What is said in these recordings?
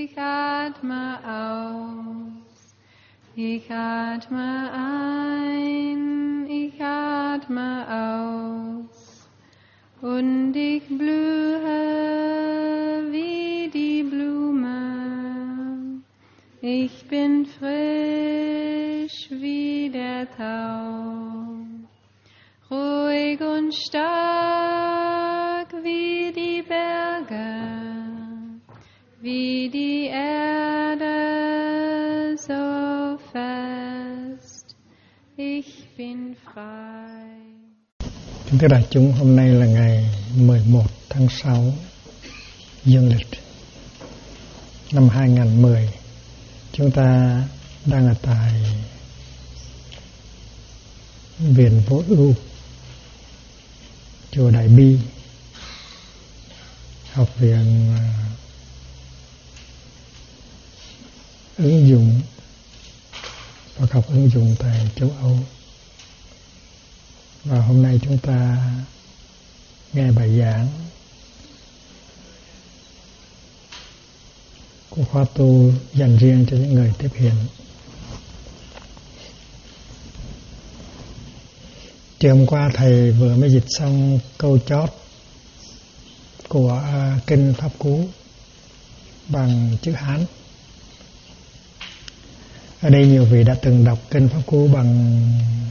ich atme aus. Ich atme ein, ich atme aus. Und ich blühe wie die Blume. Ich bin frisch wie der Tau. Ruhig und stark wie die Berge, wie die Erde so fest, ich bin frei. Kính thưa đại chúng, hôm nay là ngày 11 tháng 6 dương lịch năm 2010. Chúng ta đang ở tại Viện Vô Ưu, chùa Đại Bi, học viện ứng dụng và học ứng dụng tại châu Âu. Và hôm nay chúng ta nghe bài giảng của khóa tu dành riêng cho những người tiếp hiện. Chiều hôm qua thầy vừa mới dịch xong câu chót của kinh Pháp Cú bằng chữ Hán. Ở đây nhiều vị đã từng đọc kinh Pháp Cú bằng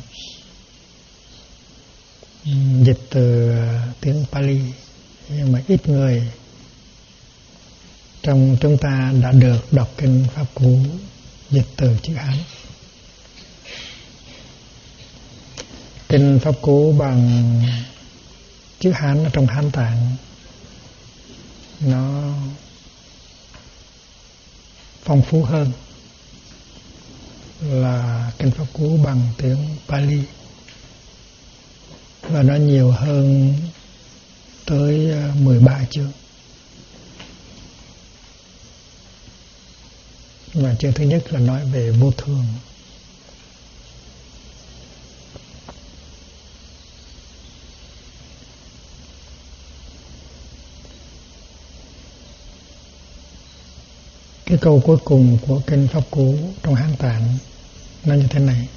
dịch từ tiếng Pali, nhưng mà ít người trong chúng ta đã được đọc kinh Pháp Cú dịch từ chữ Hán. Kinh Pháp Cú bằng chữ Hán ở trong Hán Tạng nó phong phú hơn là kinh Pháp Cú bằng tiếng Pali, và nó nhiều hơn tới 13 chương. Và chương thứ nhất là nói về vô thường. Cái câu cuối cùng của kinh Pháp Cú trong Hán Tạng nó như thế này: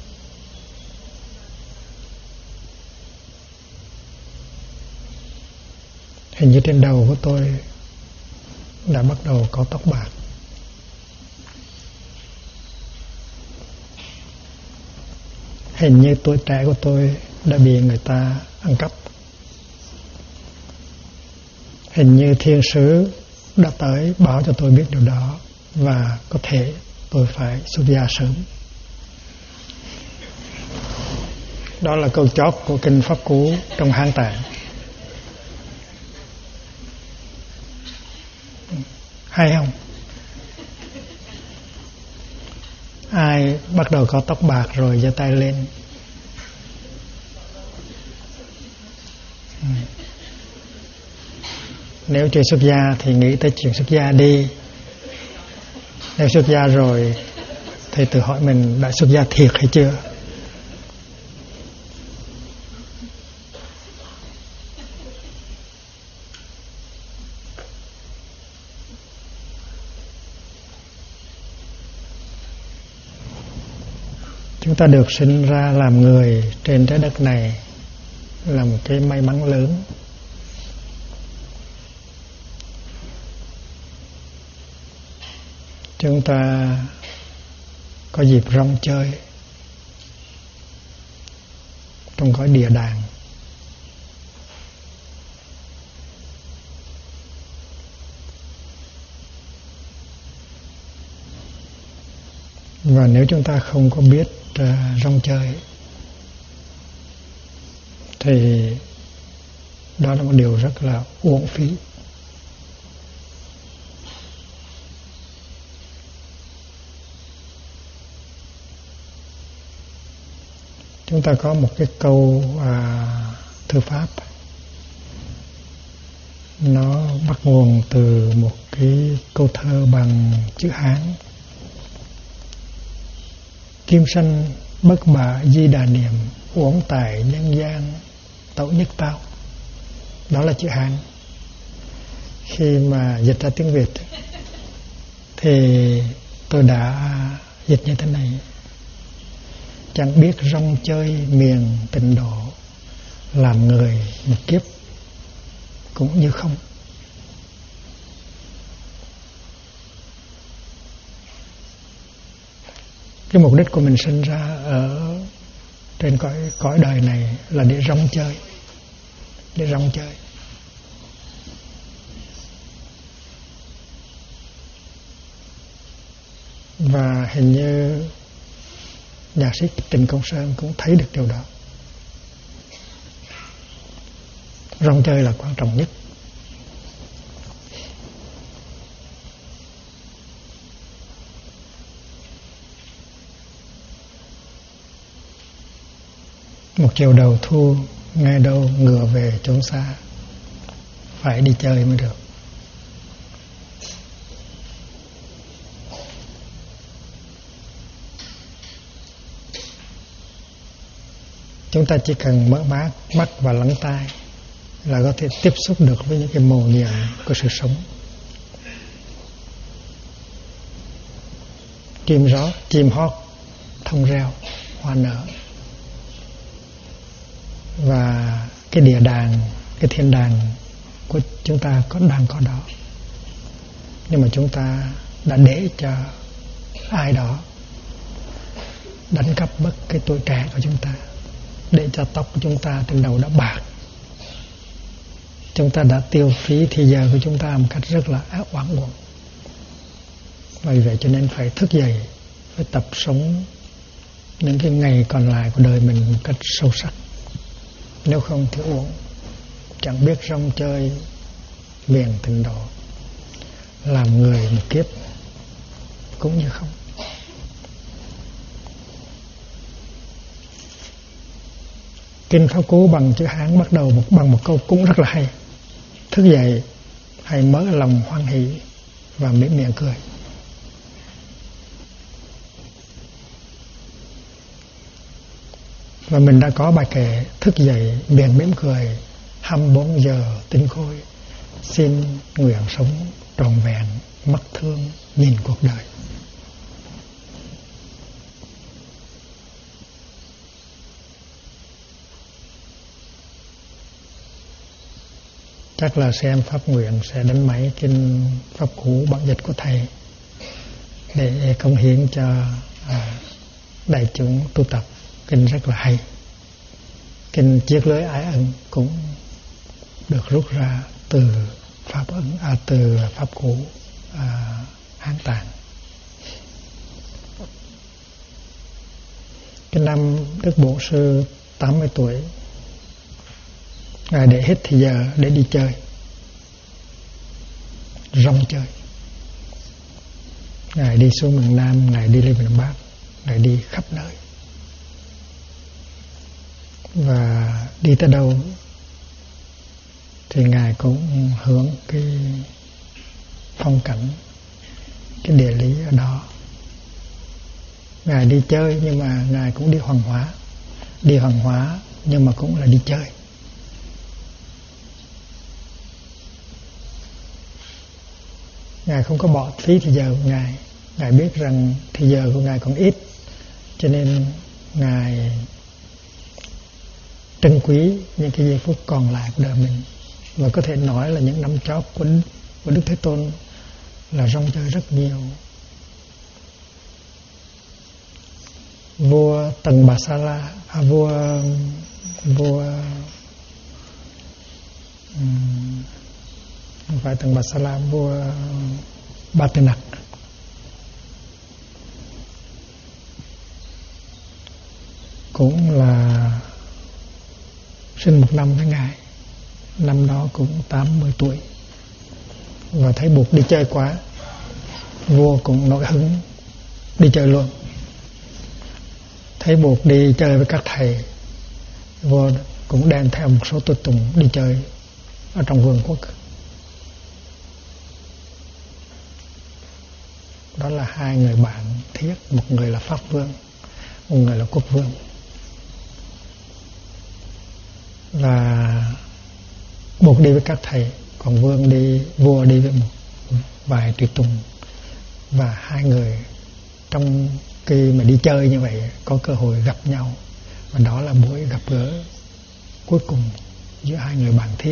hình như trên đầu của tôi đã bắt đầu có tóc bạc. Hình như tuổi trẻ của tôi đã bị người ta ăn cắp. Hình như thiên sứ đã tới báo cho tôi biết điều đó, và có thể tôi phải xuất gia sớm. Đó là câu chót của kinh Pháp Cú trong Hán Tạng. Hay không? Ai bắt đầu có tóc bạc rồi giơ tay lên. Nếu chưa xuất gia thì nghĩ tới chuyện xuất gia đi. Nếu xuất gia rồi thì tự hỏi mình đã xuất gia thiệt hay chưa. Chúng ta được sinh ra làm người trên trái đất này là một cái may mắn lớn. Chúng ta có dịp rong chơi trong cõi địa đàng. Và nếu chúng ta không có biết rong chơi thì đó là một điều rất là uổng phí. Chúng ta có một cái câu thư pháp, nó bắt nguồn từ một cái câu thơ bằng chữ Hán: kim sanh bất bạ di đà niệm, uổng tài nhân gian tẩu nhất tao. Đó là chữ Hán. Khi mà dịch ra tiếng Việt thì tôi đã dịch như thế này: chẳng biết rong chơi miền tịnh độ, làm người một kiếp cũng như không. Cái mục đích của mình sinh ra ở trên cõi đời này là để rong chơi, để rong chơi. Và hình như nhạc sĩ Trịnh Công Sơn cũng thấy được điều đó. Rong chơi là quan trọng nhất. Một chiều đầu thu, nghe đâu ngựa về chốn xa, phải đi chơi mới được. Chúng ta chỉ cần mở mắt và lắng tai là có thể tiếp xúc được với những cái mầu nhiệm của sự sống. Chim hót, thông reo, hoa nở. Và cái địa đàng, cái thiên đàng của chúng ta đang có đó. Nhưng mà chúng ta đã để cho ai đó đánh cắp mất cái tuổi trẻ của chúng ta, để cho tóc của chúng ta trên đầu đã bạc. Chúng ta đã tiêu phí thời giờ của chúng ta một cách rất là oán uổng. Vì vậy cho nên phải thức dậy, phải tập sống những cái ngày còn lại của đời mình một cách sâu sắc. Nếu không thì uổng. Chẳng biết rong chơi miền tịnh độ, làm người một kiếp cũng như không. Kinh Pháp Cú bằng chữ Hán bắt đầu bằng một câu cũng rất là hay: thức dậy, hãy mở lòng hoan hỷ và mỉm miệng cười. Và mình đã có bài kệ: thức dậy miệng mỉm cười, 24 giờ tinh khôi, xin nguyện sống trọn vẹn, mắt thương nhìn cuộc đời. Chắc là xem pháp nguyện sẽ đánh máy kinh Pháp Cú bản dịch của thầy để cống hiến cho đại chúng tu tập. Kinh rất là hay. Kinh Chiết Lưới Ái Ân cũng được rút ra từ từ Pháp Cú Hán Tạng. Cái năm Đức Bổn Sư 80 tuổi, Ngài để hết thì giờ để đi chơi, rong chơi. Ngài đi xuống miền Nam, Ngài đi lên miền Bắc, Ngài đi khắp nơi. Và đi tới đâu thì Ngài cũng hưởng cái phong cảnh, cái địa lý ở đó. Ngài đi chơi nhưng mà Ngài cũng đi hoàng hóa. Đi hoàng hóa nhưng mà cũng là đi chơi. Ngài không có bỏ phí thời giờ của Ngài. Ngài biết rằng thời giờ của Ngài còn ít, cho nên Ngài trân quý những cái giây phút còn lại của đời mình. Và có thể nói là những năm chót của Đức Thế Tôn là rong chơi rất nhiều. Vua Tần Bà Sa La, vua không phải Tần Bà Sa La, vua Ba Tư Nặc cũng là sinh một năm với Ngài. Năm đó cũng 80 tuổi. Và thấy buộc đi chơi quá, vua cũng nổi hứng đi chơi luôn. Thấy buộc đi chơi với các thầy, vua cũng đem theo một số tùy tùng đi chơi ở trong vương quốc. Đó là hai người bạn thiết, một người là Pháp Vương, một người là Quốc Vương. Và buộc đi với các thầy, còn vua đi với một vài tùy tùng. và hai người trong khi mà đi chơi như vậy có cơ hội gặp nhau, và đó là buổi gặp gỡ cuối cùng giữa hai người bạn thiết.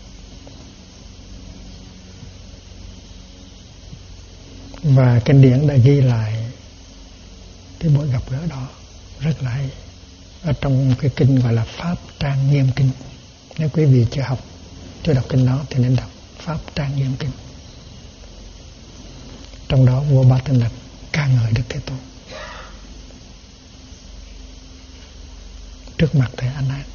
Và kinh điển đã ghi lại cái buổi gặp gỡ đó rất là hay ở trong cái kinh gọi là Pháp Trang Nghiêm Kinh. Nếu quý vị chưa đọc kinh đó thì nên đọc Pháp Trang Nghiêm Kinh. Trong đó vua Ba Tinh Lịch ca ngợi Đức Thế Tôn trước mặt thầy A Nan.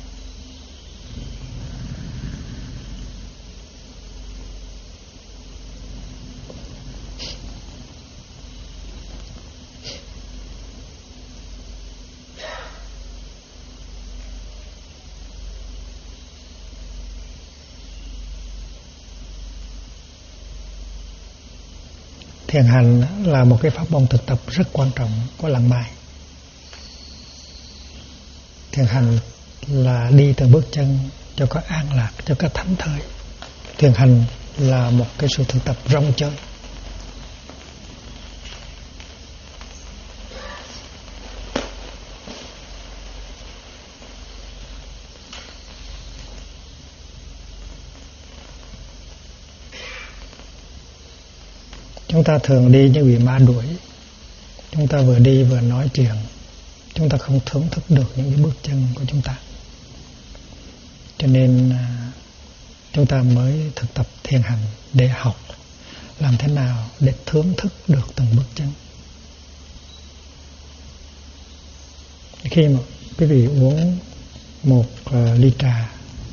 Thiền hành là một cái pháp môn thực tập rất quan trọng của làng Mai. Thiền hành là đi từng bước chân cho có an lạc, cho có thảnh thơi. Thiền hành là một cái sự thực tập rong chơi. Chúng ta thường đi như bị ma đuổi. Chúng ta vừa đi vừa nói chuyện. Chúng ta không thưởng thức được những cái bước chân của chúng ta. Cho nên chúng ta mới thực tập thiền hành để học làm thế nào để thưởng thức được từng bước chân. Khi mà quý vị uống một ly trà,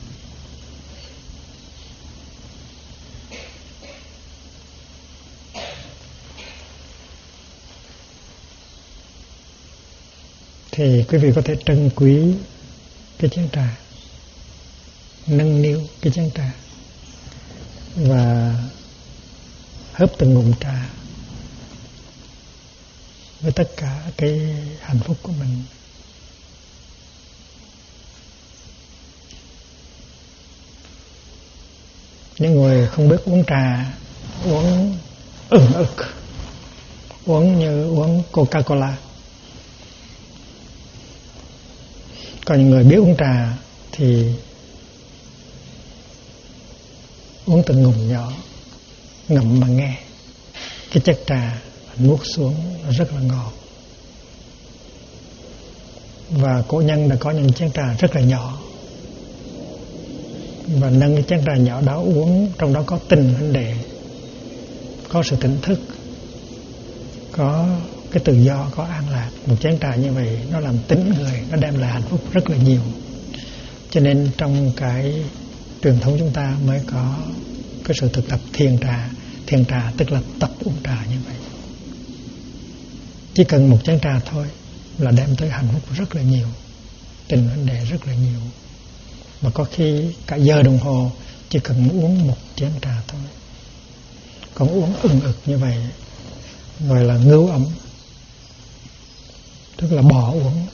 thì quý vị có thể trân quý cái chén trà, nâng niu cái chén trà và hớp từng ngụm trà với tất cả cái hạnh phúc của mình. Những người không biết uống trà, uống ực, uống như uống Coca-Cola. Còn những người biết uống trà thì uống từng ngụm nhỏ, ngậm mà nghe. Cái chất trà nuốt xuống rất là ngọt. Và cổ nhân đã có những chén trà rất là nhỏ, và nâng cái chén trà nhỏ đó uống, trong đó có tình huynh đệ, có sự tỉnh thức, có cái tự do, có an lạc. Một chén trà như vậy nó làm tỉnh người, nó đem lại hạnh phúc rất là nhiều. Cho nên trong cái truyền thống chúng ta mới có cái sự thực tập thiền trà. Thiền trà tức là tập uống trà như vậy. Chỉ cần một chén trà thôi là đem tới hạnh phúc rất là nhiều, tình huynh đệ rất là nhiều. Mà có khi cả giờ đồng hồ chỉ cần uống một chén trà thôi. Còn uống ực như vậy gọi là ngưu ấm, tức là bỏ uống.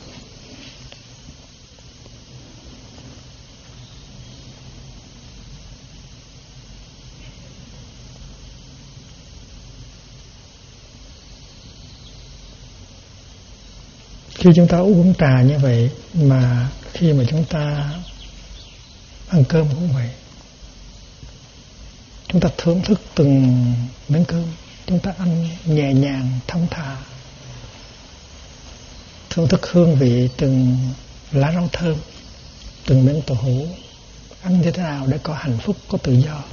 Khi chúng ta uống trà như vậy, mà khi mà chúng ta ăn cơm cũng vậy. Chúng ta thưởng thức từng miếng cơm, chúng ta ăn nhẹ nhàng, thong thả, thưởng thức hương vị từng lá rau thơm, từng miếng tàu hũ, ăn như thế nào để có hạnh phúc, có tự do.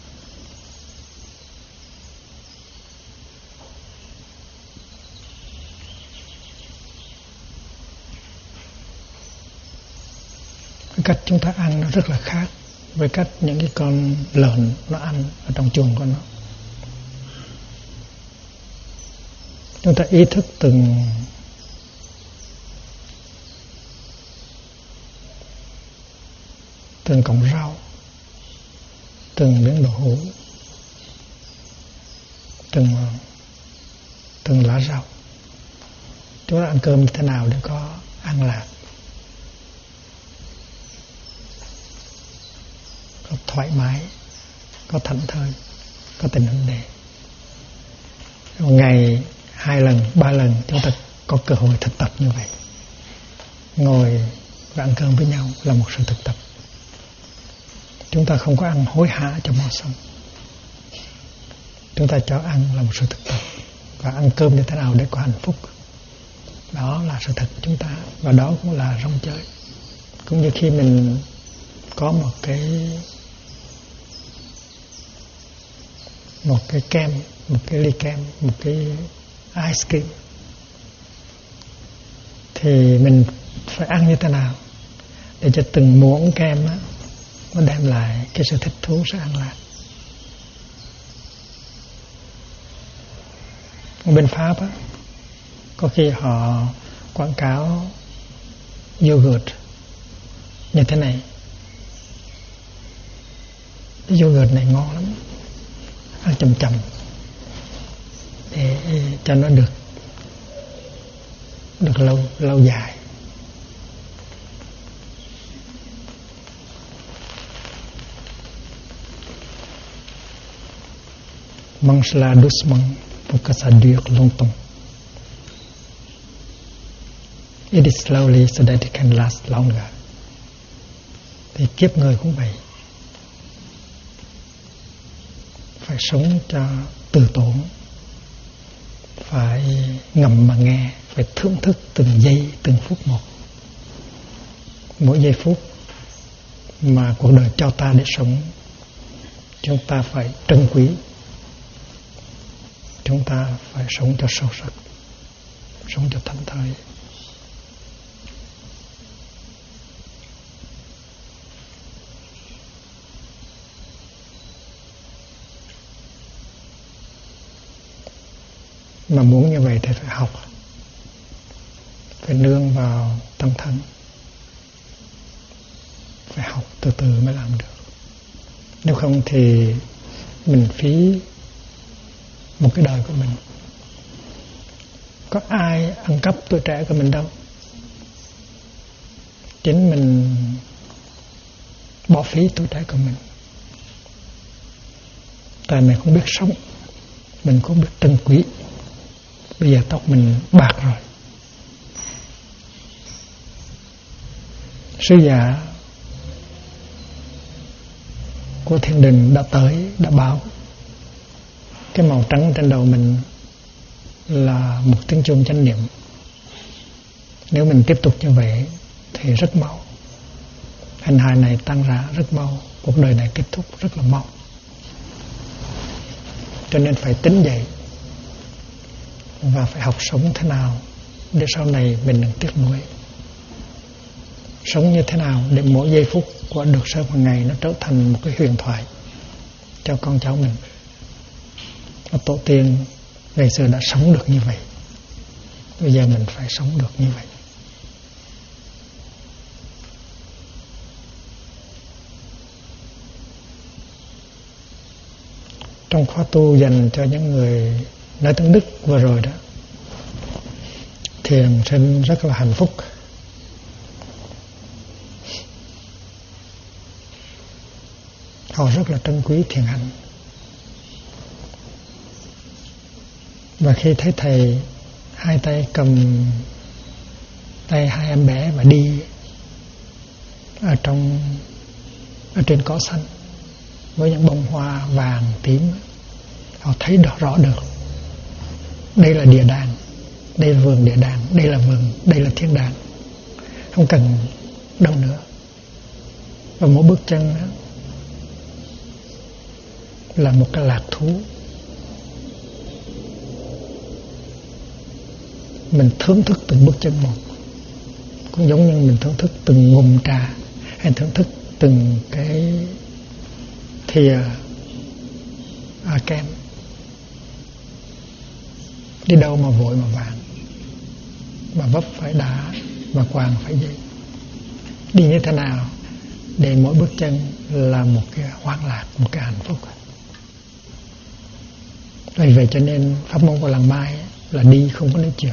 Cái cách chúng ta ăn nó rất là khác với cách những cái con lợn nó ăn ở trong chuồng của nó. Chúng ta ý thức từng cọng rau, từng miếng đậu hũ, từng lá rau. Chúng ta ăn cơm như thế nào để có an lạc, có thoải mái, có thảnh thơi, có tình huynh đệ. ngày 2 lần 3 lần chúng ta có cơ hội thực tập như vậy. Ngồi và ăn cơm với nhau là một sự thực tập. Chúng ta không có ăn hối hả cho mau xong. Chúng ta cho ăn là một sự thực tập. Và ăn cơm như thế nào để có hạnh phúc, đó là sự thật của chúng ta. Và đó cũng là rong chơi. Cũng như khi mình có một cái kem, một cái ly kem, một cái ice cream, thì mình phải ăn như thế nào để cho từng muỗng kem á, nó đem lại cái sự thích thú, sự an lạc. Ở bên Pháp á, có khi họ quảng cáo yogurt như thế này. Cái yogurt này ngon lắm, ăn chậm chậm để cho nó được lâu dài. Mange-la doucement pour que ça dure longtemps. Eat it slowly so that it can last longer. Thì kiếp người cũng vậy. Phải sống cho từ tốn, phải ngậm mà nghe, phải thưởng thức từng giây, từng phút một. Mỗi giây phút mà cuộc đời cho ta để sống, chúng ta phải trân quý. Chúng ta phải sống cho sâu sắc, sống cho thảnh thơi. Mà muốn như vậy thì phải học, phải nương vào tâm thân, phải học từ từ mới làm được. Nếu không thì mình phí một cái đời của mình. Có ai ăn cắp tuổi trẻ của mình đâu, chính mình bỏ phí tuổi trẻ của mình. Tại mình không biết sống, mình không biết trân quý. Bây giờ tóc mình bạc rồi. Sứ giả của thiên đình đã tới, đã báo cái màu trắng trên đầu mình là một tiếng chuông chánh niệm. Nếu mình tiếp tục như vậy thì rất mau, hành hài này tan rã rất mau, cuộc đời này kết thúc rất là mau. Cho nên phải tỉnh dậy và phải học sống thế nào để sau này mình đừng tiếc nuối. Sống như thế nào để mỗi giây phút của được sớm hàng ngày nó trở thành một cái huyền thoại cho con cháu mình. Và tổ tiên ngày xưa đã sống được như vậy, bây giờ mình phải sống được như vậy. Trong khóa tu dành cho những người nói tiếng Đức vừa rồi đó, thiền sinh rất là hạnh phúc. Họ rất là trân quý thiền hành. Và khi thấy thầy hai tay cầm tay hai em bé và đi ở trên cỏ xanh với những bông hoa vàng tím, họ thấy rõ được đây là địa đàng, đây là vườn địa đàng, đây là vườn, đây là thiên đàng, không cần đâu nữa. Và mỗi bước chân đó là một cái lạc thú. Mình thưởng thức từng bước chân một, cũng giống như mình thưởng thức từng ngụm trà, hay thưởng thức từng cái thìa kem. Đi đâu mà vội mà vàng, mà vấp phải đá, mà quàng phải dây. Đi như thế nào để mỗi bước chân là một cái hoan lạc, một cái hạnh phúc. Vì vậy cho nên pháp môn của làng Mai là đi không có nói chuyện.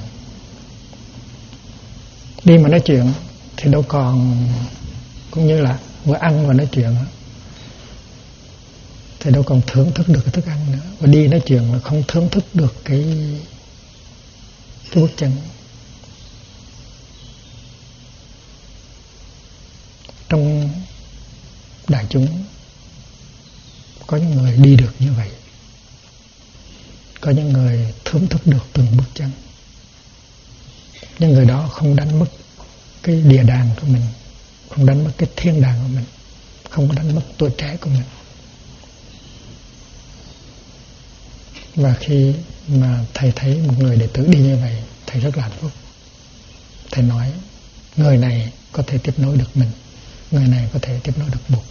Đi mà nói chuyện thì đâu còn, cũng như là vừa ăn và nói chuyện thì đâu còn thưởng thức được cái thức ăn nữa, và đi nói chuyện là không thưởng thức được cái bước chân. Trong đại chúng có những người đi được như vậy, có những người thưởng thức được từng bước chân. Những người đó không đánh mất cái địa đàng của mình, không đánh mất cái thiên đàng của mình, không đánh mất tuổi trẻ của mình. Và khi mà thầy thấy một người đệ tử đi như vậy, thầy rất là hạnh phúc. Thầy nói người này có thể tiếp nối được mình, người này có thể tiếp nối được Bụt.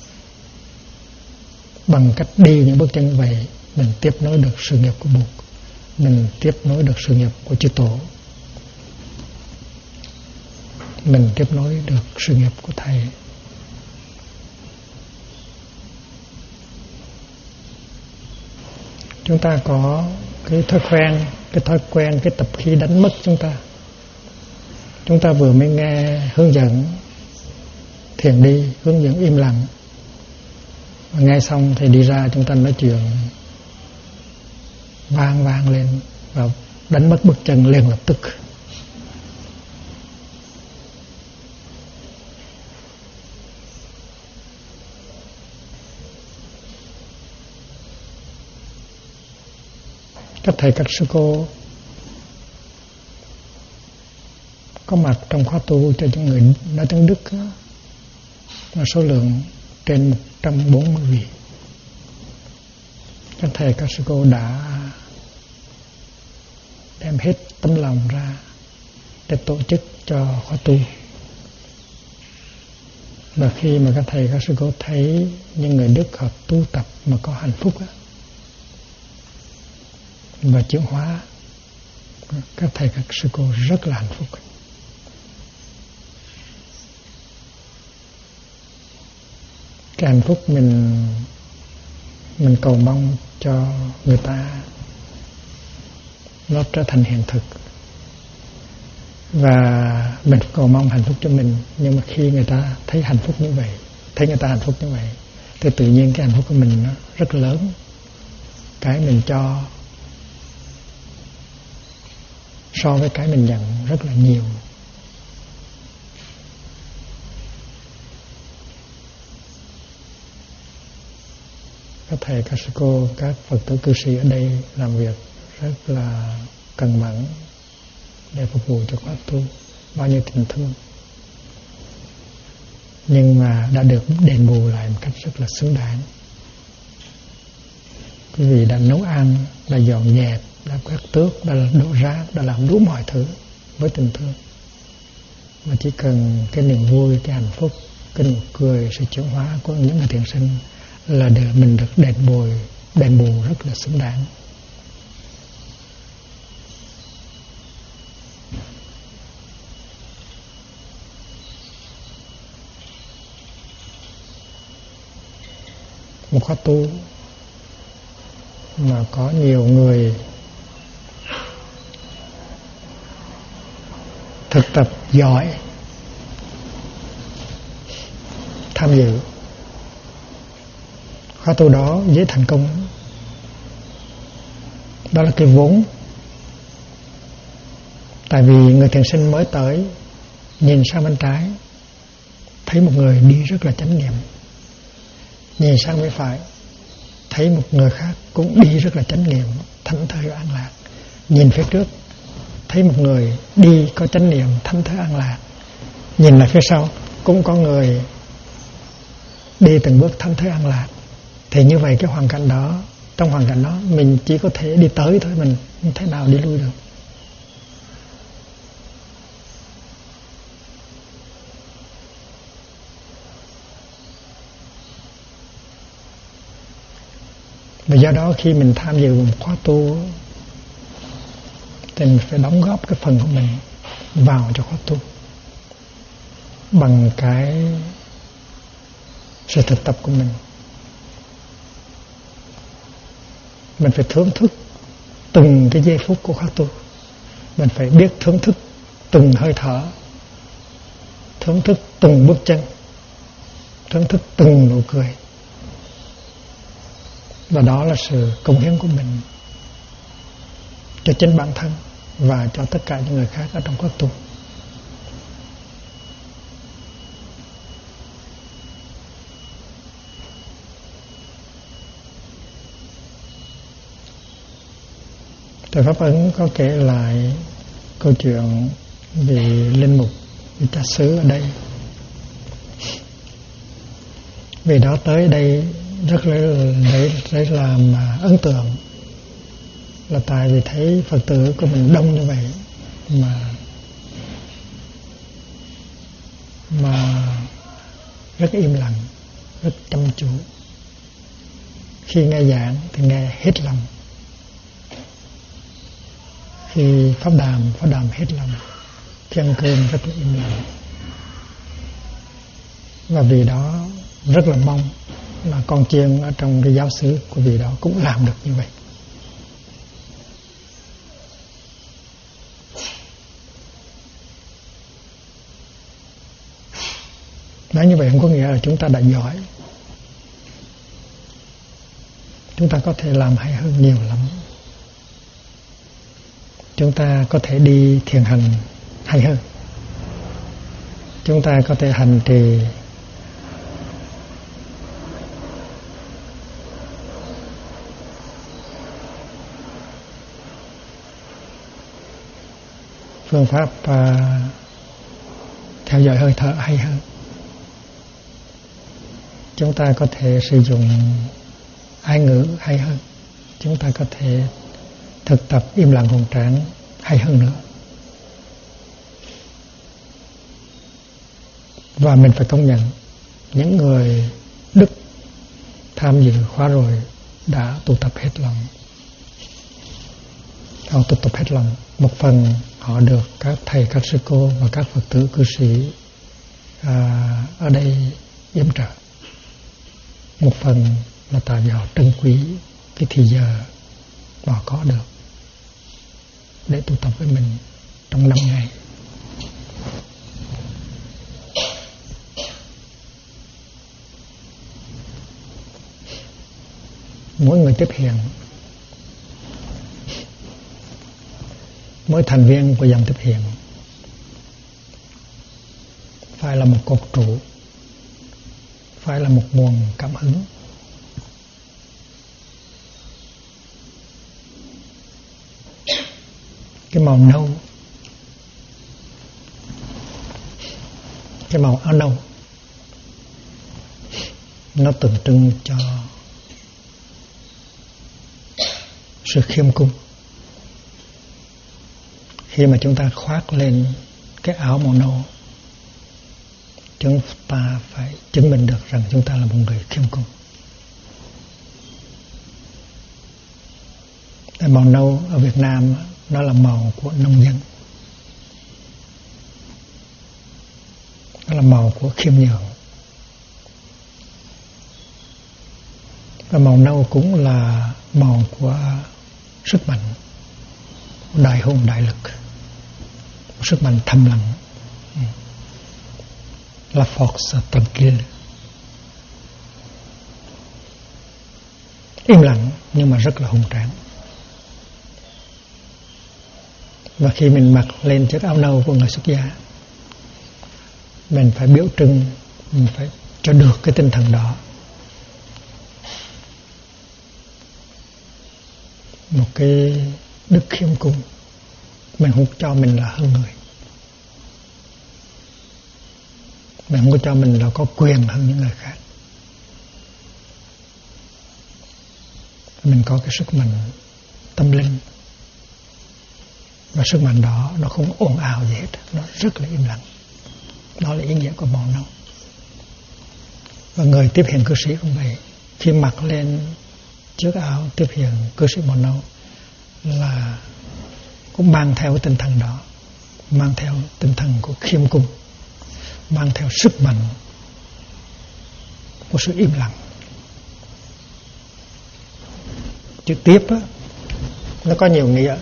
Bằng cách đi những bước chân như vậy, mình tiếp nối được sự nghiệp của Bụt, mình tiếp nối được sự nghiệp của chư Tổ, mình tiếp nối được sự nghiệp của thầy. Chúng ta có cái thói quen, cái tập khí đánh mất chúng ta. Chúng ta vừa mới nghe hướng dẫn thiền đi, hướng dẫn im lặng, nghe xong thì đi ra chúng ta nói chuyện vang lên và đánh mất bước chân liền lập tức. Các thầy các sư cô có mặt trong khóa tu cho những người nói tiếng Đức là số lượng trên 140 vị. Các thầy các sư cô đã đem hết tấm lòng ra để tổ chức cho khóa tu. Và khi mà các thầy các sư cô thấy những người Đức họ tu tập mà có hạnh phúc và chuyển hóa, các thầy các sư cô rất là hạnh phúc. Cái hạnh phúc mình cầu mong cho người ta nó trở thành hiện thực, và mình cầu mong hạnh phúc cho mình. Nhưng mà khi người ta thấy hạnh phúc như vậy, thấy người ta hạnh phúc như vậy, thì tự nhiên cái hạnh phúc của mình nó rất lớn. Cái mình cho so với cái mình nhận rất là nhiều. Các thầy, các sư cô, các Phật tử cư sĩ ở đây làm việc rất là cần mẫn để phục vụ cho khóa tu, bao nhiêu tình thương, nhưng mà đã được đền bù lại một cách rất là xứng đáng. Quý vị đã nấu ăn, đã dọn dẹp, đã quét tước, đã đổ rác, đã làm đủ mọi thứ với tình thương. Và chỉ cần cái niềm vui, cái hạnh phúc, cái nụ cười, sự chuyển hóa của những người thiền sinh là mình được đền bù rất là xứng đáng. Một khóa tu mà có nhiều người thực tập giỏi tham dự, khóa tu đó dễ thành công. Đó là cái vốn. Tại vì người thiền sinh mới tới nhìn sang bên trái thấy một người đi rất là chánh niệm, nhìn sang bên phải thấy một người khác cũng đi rất là chánh niệm, thảnh thơi an lạc. Nhìn phía trước thấy một người đi có chánh niệm, thảnh thơi an lạc. Nhìn lại phía sau cũng có người đi từng bước thảnh thơi an lạc. Thì như vậy cái hoàn cảnh đó, trong hoàn cảnh đó mình chỉ có thể đi tới thôi, mình không thể nào đi lui được. Và do đó khi mình tham dự một khóa tu thì mình phải đóng góp cái phần của mình vào cho khóa tu bằng cái sự thực tập của mình. Mình phải thưởng thức từng cái giây phút của khóa tu. Mình phải biết thưởng thức từng hơi thở, thưởng thức từng bước chân, thưởng thức từng nụ cười. Và đó là sự cống hiến của mình cho chính bản thân và cho tất cả những người khác ở trong các tu. Thầy Pháp Ấn có kể lại câu chuyện về linh mục, vị cha xứ ở đây. Vì đó tới đây rất là ấn tượng, là tại vì thấy Phật tử của mình đông như vậy mà rất im lặng, rất chăm chú. Khi nghe giảng thì nghe hết lòng, khi pháp đàm hết lòng, khi ăn cơm rất là im lặng. Và vì đó rất là mong là con chiên ở trong cái giáo xứ của vị đó cũng làm được như vậy. Nói như vậy không có nghĩa là chúng ta đã giỏi. Chúng ta có thể làm hay hơn nhiều lắm. Chúng ta có thể đi thiền hành hay hơn. Chúng ta có thể hành trì phương pháp theo dõi hơi thở hay hơn. Chúng ta có thể sử dụng ái ngữ hay hơn. Chúng ta có thể thực tập im lặng hồn tráng hay hơn nữa. Và mình phải công nhận những người đức tham dự khóa rồi đã tu tập hết lòng. Họ tu tập hết lòng. Một phần họ được các thầy, các sư cô và các Phật tử cư sĩ ở đây yểm trợ. Một phần là tại vì họ trân quý cái thì giờ mà họ có được để tu tập với mình trong 5 ngày. Mỗi người tiếp hiện, mỗi thành viên của dòng tiếp hiện phải là một cột trụ, phải là một nguồn cảm hứng. Cái màu nâu, cái màu áo nâu, nó tượng trưng cho sự khiêm cung. Khi mà chúng ta khoác lên cái áo màu nâu, chúng ta phải chứng minh được rằng chúng ta là một người khiêm cung. Màu nâu ở Việt Nam nó là màu của nông dân, nó là màu của khiêm nhường. Và màu nâu cũng là màu của sức mạnh, đại hùng đại lực, sức mạnh thầm lặng, la force tranquille. Im lặng nhưng mà rất là hùng tráng. Và khi mình mặc lên chiếc áo nâu của người xuất gia, mình phải biểu trưng, mình phải cho được cái tinh thần đó. Một cái đức khiêm cung. Mình không cho mình là hơn người. Mình không có cho mình là có quyền hơn những người khác. Mình có cái sức mạnh tâm linh. Và sức mạnh đó nó không ồn ào gì hết, nó rất là im lặng. Đó là ý nghĩa của màu nâu. Và người tiếp hiện cư sĩ cũng vậy. Khi mặc lên chiếc áo tiếp hiện cư sĩ màu nâu là cũng mang theo cái tinh thần đó, mang theo tinh thần của khiêm cung, mang theo sức mạnh của sự im lặng. Chữ tiếp á, nó có nhiều nghĩa.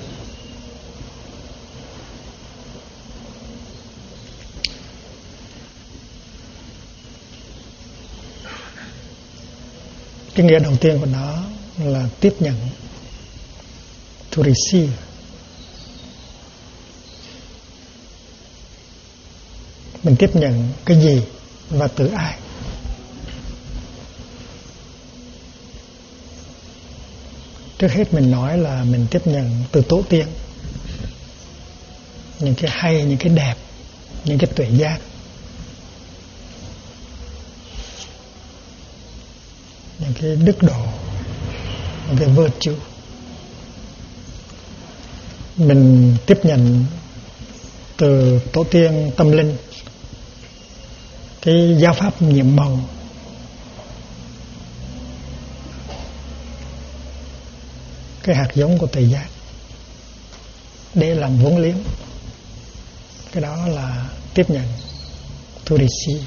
Cái nghĩa đầu tiên của nó là tiếp nhận, to receive. Mình tiếp nhận cái gì và từ ai? Trước hết mình nói là mình tiếp nhận từ tổ tiên, những cái hay, những cái đẹp, những cái tuệ giác. Những cái đức độ, những cái virtue. Mình tiếp nhận từ tổ tiên tâm linh cái giáo pháp nhiệm màu, cái hạt giống của tuệ giác để làm vốn liếng. Cái đó là tiếp nhận, to receive.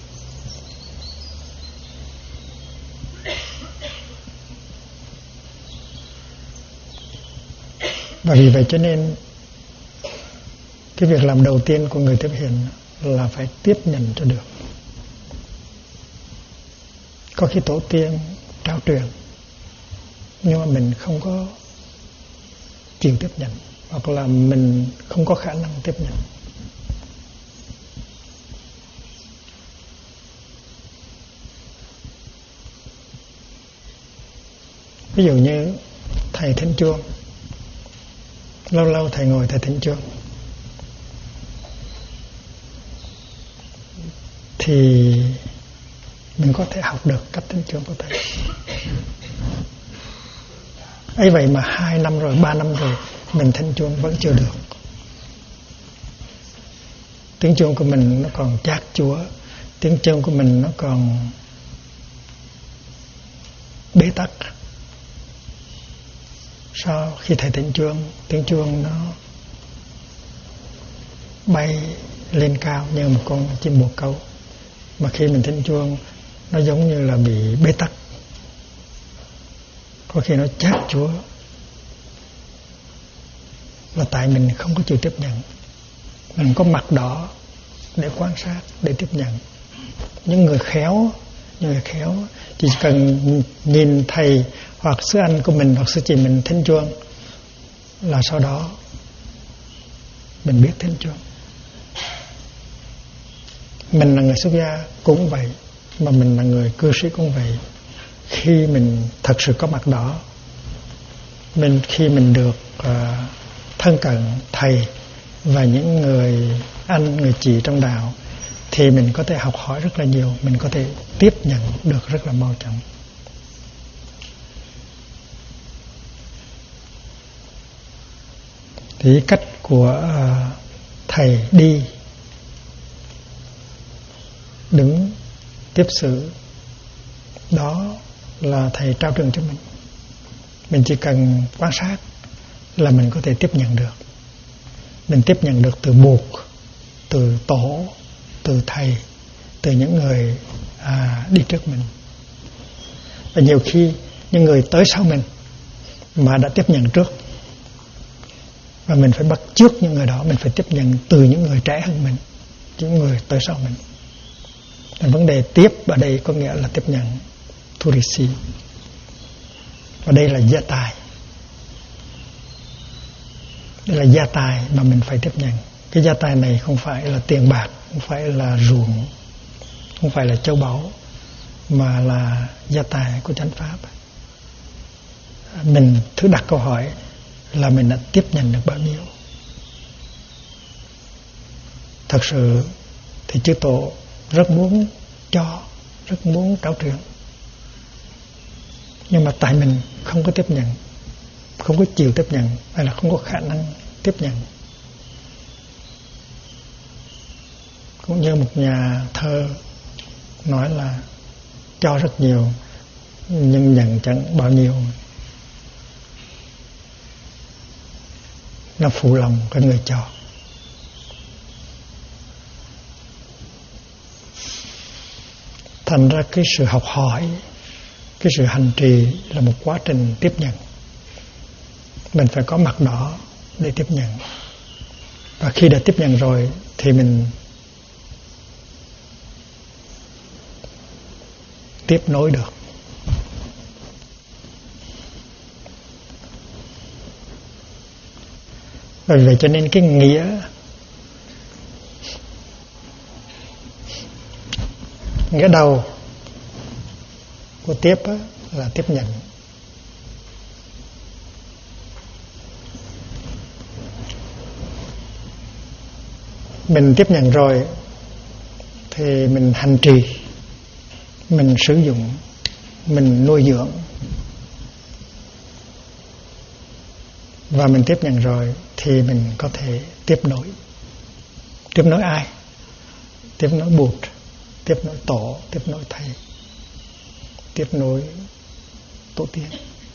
Và vì vậy cho nên cái việc làm đầu tiên của người tiếp hiện là phải tiếp nhận cho được. Có khi tổ tiên trao truyền nhưng mà mình không có chịu tiếp nhận, hoặc là mình không có khả năng tiếp nhận. Ví dụ như thầy thỉnh chuông, lâu lâu thầy ngồi thầy thỉnh chuông, thì mình có thể học được cách thỉnh chuông của thầy. ấy vậy mà 2 năm rồi, 3 năm rồi mình thỉnh chuông vẫn chưa được. Tiếng chuông của mình nó còn chát chúa, tiếng chuông của mình nó còn bế tắc. Sau khi thầy thỉnh chuông, tiếng chuông nó bay lên cao như một con chim bồ câu. Mà khi mình thỉnh chuông, nó giống như là bị bế tắc. Có khi nó chát chúa, là tại mình không có chịu tiếp nhận. Mình có mặt đỏ để quan sát, để tiếp nhận. Những người khéo chỉ cần nhìn thầy hoặc sư anh của mình hoặc sư chị mình thỉnh chuông là sau đó mình biết thỉnh chuông. Mình là người xuất gia cũng vậy, mà mình là người cư sĩ cũng vậy. Khi mình thật sự có mặt đó, khi mình được thân cận thầy và những người anh, người chị trong đạo, thì mình có thể học hỏi rất là nhiều, mình có thể tiếp nhận được rất là mau chóng. Thì cách của thầy đi, đứng, tiếp xử, đó là thầy trao truyền cho mình. Mình chỉ cần quan sát là mình có thể tiếp nhận được. Mình tiếp nhận được từ buộc, từ tổ, từ thầy, từ những người đi trước mình. Và nhiều khi những người tới sau mình mà đã tiếp nhận trước, và mình phải bắt chước những người đó. Mình phải tiếp nhận từ những người trẻ hơn mình, những người tới sau mình. Và vấn đề tiếp ở đây có nghĩa là tiếp nhận, to receive. Và đây là gia tài. Đây là gia tài mà mình phải tiếp nhận. Cái gia tài này không phải là tiền bạc, không phải là ruộng, không phải là châu báu, mà là gia tài của chánh pháp. Mình thử đặt câu hỏi là mình đã tiếp nhận được bao nhiêu. Thật sự thì chư tổ rất muốn cho, rất muốn trao truyền, nhưng mà tại mình không có tiếp nhận, không có chịu tiếp nhận, hay là không có khả năng tiếp nhận. Cũng như một nhà thơ nói là cho rất nhiều nhưng nhận chẳng bao nhiêu. Nó phụ lòng cái người cho. Thành ra cái sự học hỏi, cái sự hành trì là một quá trình tiếp nhận. Mình phải có mặt đó để tiếp nhận. Và khi đã tiếp nhận rồi thì mình tiếp nối được. Bởi vậy cho nên cái nghĩa đầu của tiếp là tiếp nhận. Mình tiếp nhận rồi thì mình hành trì, mình sử dụng, mình nuôi dưỡng. Và mình tiếp nhận rồi thì mình có thể tiếp nối. Tiếp nối ai? Tiếp nối Bụt, tiếp nối Tổ, tiếp nối Thầy, tiếp nối Tổ tiên.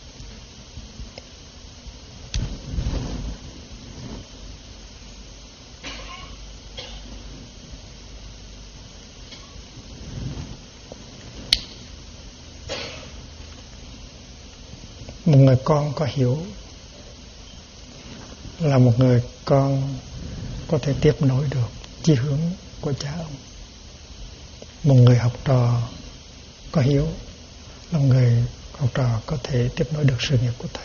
Một người con có hiểu là một người con có thể tiếp nối được chí hướng của cha ông. Một người học trò có hiểu là người học trò có thể tiếp nối được sự nghiệp của thầy.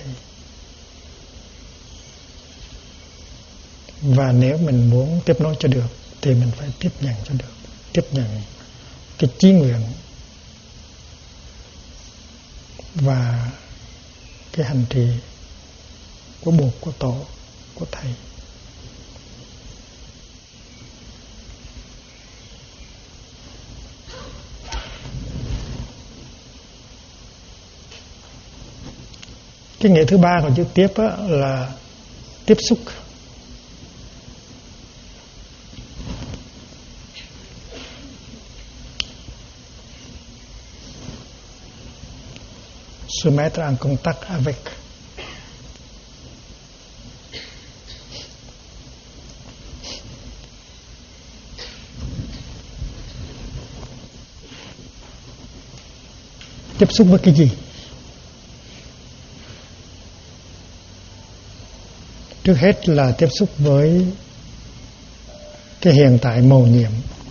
Và nếu mình muốn tiếp nối cho được thì mình phải tiếp nhận cho được, tiếp nhận cái chí nguyện và cái hành trì của Bụt, của Tổ, của Thầy. Cái nghĩa thứ ba của chữ tiếp là tiếp xúc. Se mettre en contact avec. Tiếp xúc với cái gì? Trước hết là tiếp xúc với cái hiện tại mầu nhiệm,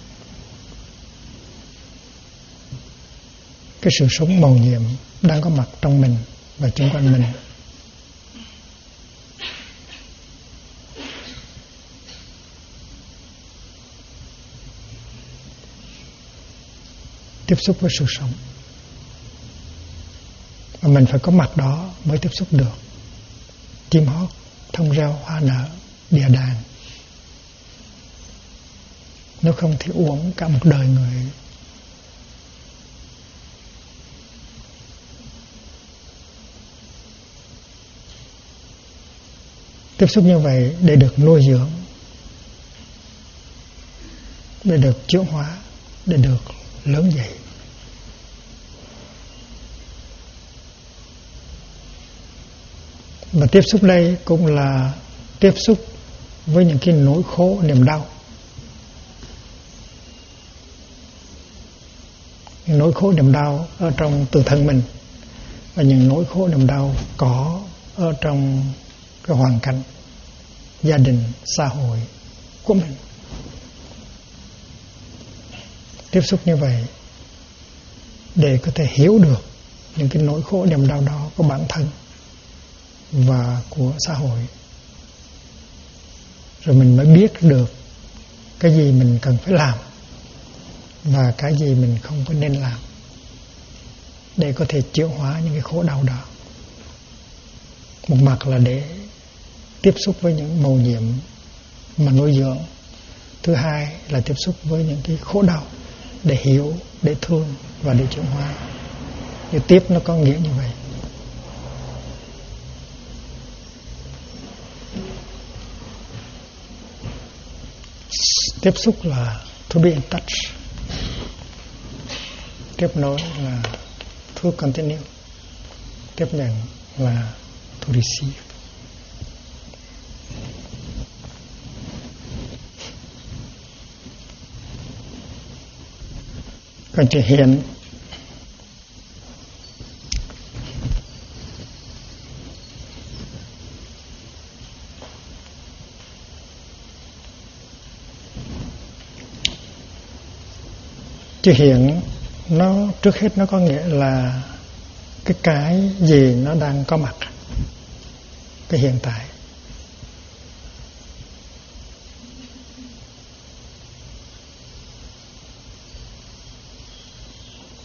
cái sự sống mầu nhiệm đang có mặt trong mình và xung quanh mình. Tiếp xúc với sự sống. Và mình phải có mặt đó mới tiếp xúc được. Chim hót, thông reo, hoa nở, địa đàng. Nếu không thì uổng cả một đời người. Tiếp xúc như vậy để được nuôi dưỡng, để được chuyển hóa, để được lớn dậy. Và tiếp xúc đây cũng là tiếp xúc với những cái nỗi khổ, niềm đau. Những nỗi khổ, niềm đau ở trong tự thân mình và những nỗi khổ, niềm đau có ở trong cái hoàn cảnh gia đình, xã hội của mình. Tiếp xúc như vậy để có thể hiểu được những cái nỗi khổ, niềm đau đó của bản thân và của xã hội. Rồi mình mới biết được cái gì mình cần phải làm và cái gì mình không có nên làm để có thể chuyển hóa những cái khổ đau đó. Một mặt là để tiếp xúc với những mầu nhiệm mà nuôi dưỡng. Thứ hai là tiếp xúc với những cái khổ đau để hiểu, để thương và để chuyển hóa. Như tiếp nó có nghĩa như vậy. Tiếp xúc là to be in touch. Tiếp nối là to continue. Tiếp nhận là to receive. Còn chữ hiện chữ hiện nó trước hết nó có nghĩa là cái gì nó đang có mặt, cái hiện tại.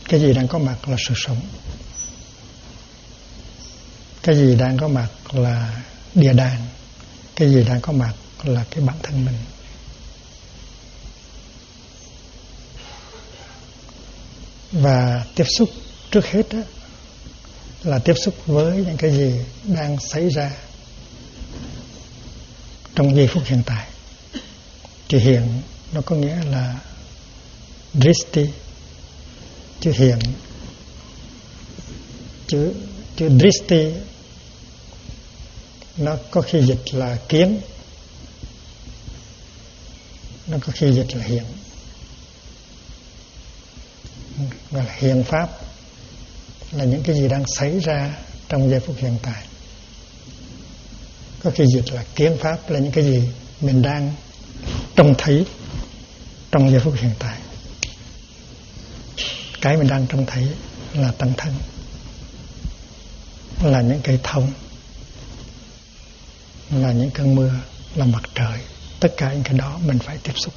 Cái gì đang có mặt là sự sống. Cái gì đang có mặt là địa đàng. Cái gì đang có mặt là cái bản thân mình. Và tiếp xúc trước hết đó, là tiếp xúc với những cái gì đang xảy ra trong giây phút hiện tại. Chữ hiện nó có nghĩa là dristi. Chữ hiện, chữ dristi nó có khi dịch là kiến, nó có khi dịch là hiện. Gọi là hiện pháp, là những cái gì đang xảy ra trong giây phút hiện tại. Có khi dịch là kiến pháp, là những cái gì mình đang trông thấy trong giây phút hiện tại. Cái mình đang trông thấy là tăng thân, là những cây thông, là những cơn mưa, là mặt trời. Tất cả những cái đó mình phải tiếp xúc.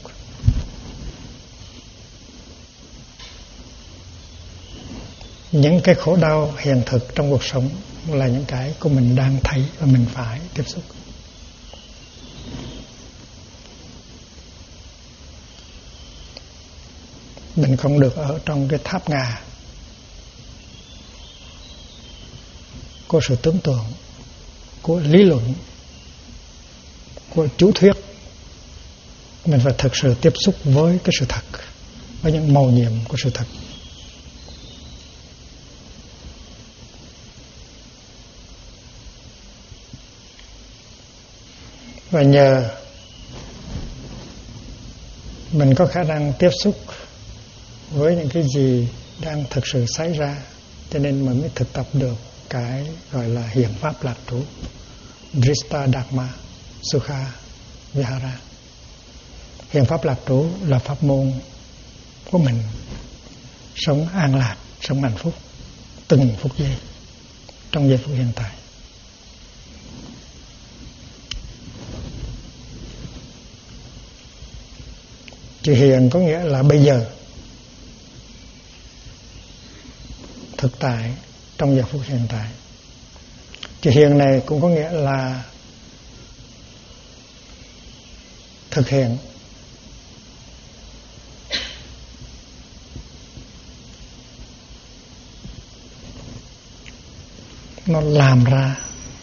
Những cái khổ đau hiện thực trong cuộc sống là những cái của mình đang thấy và mình phải tiếp xúc. Mình không được ở trong cái tháp ngà của sự tưởng tượng, của lý luận, của chú thuyết. Mình phải thực sự tiếp xúc với cái sự thật, với những mầu nhiệm của sự thật. Và nhờ mình có khả năng tiếp xúc với những cái gì đang thực sự xảy ra, cho nên mình mới thực tập được cái gọi là hiện pháp lạc trú, Drista Dharma Sukha Vihara. Hiện pháp lạc trú là pháp môn của mình sống an lạc, sống hạnh phúc từng phút giây trong giây phút hiện tại. Chữ hiện có nghĩa là bây giờ, thực tại, trong giờ phút hiện tại. Chữ hiện này cũng có nghĩa là thực hiện. Nó làm ra.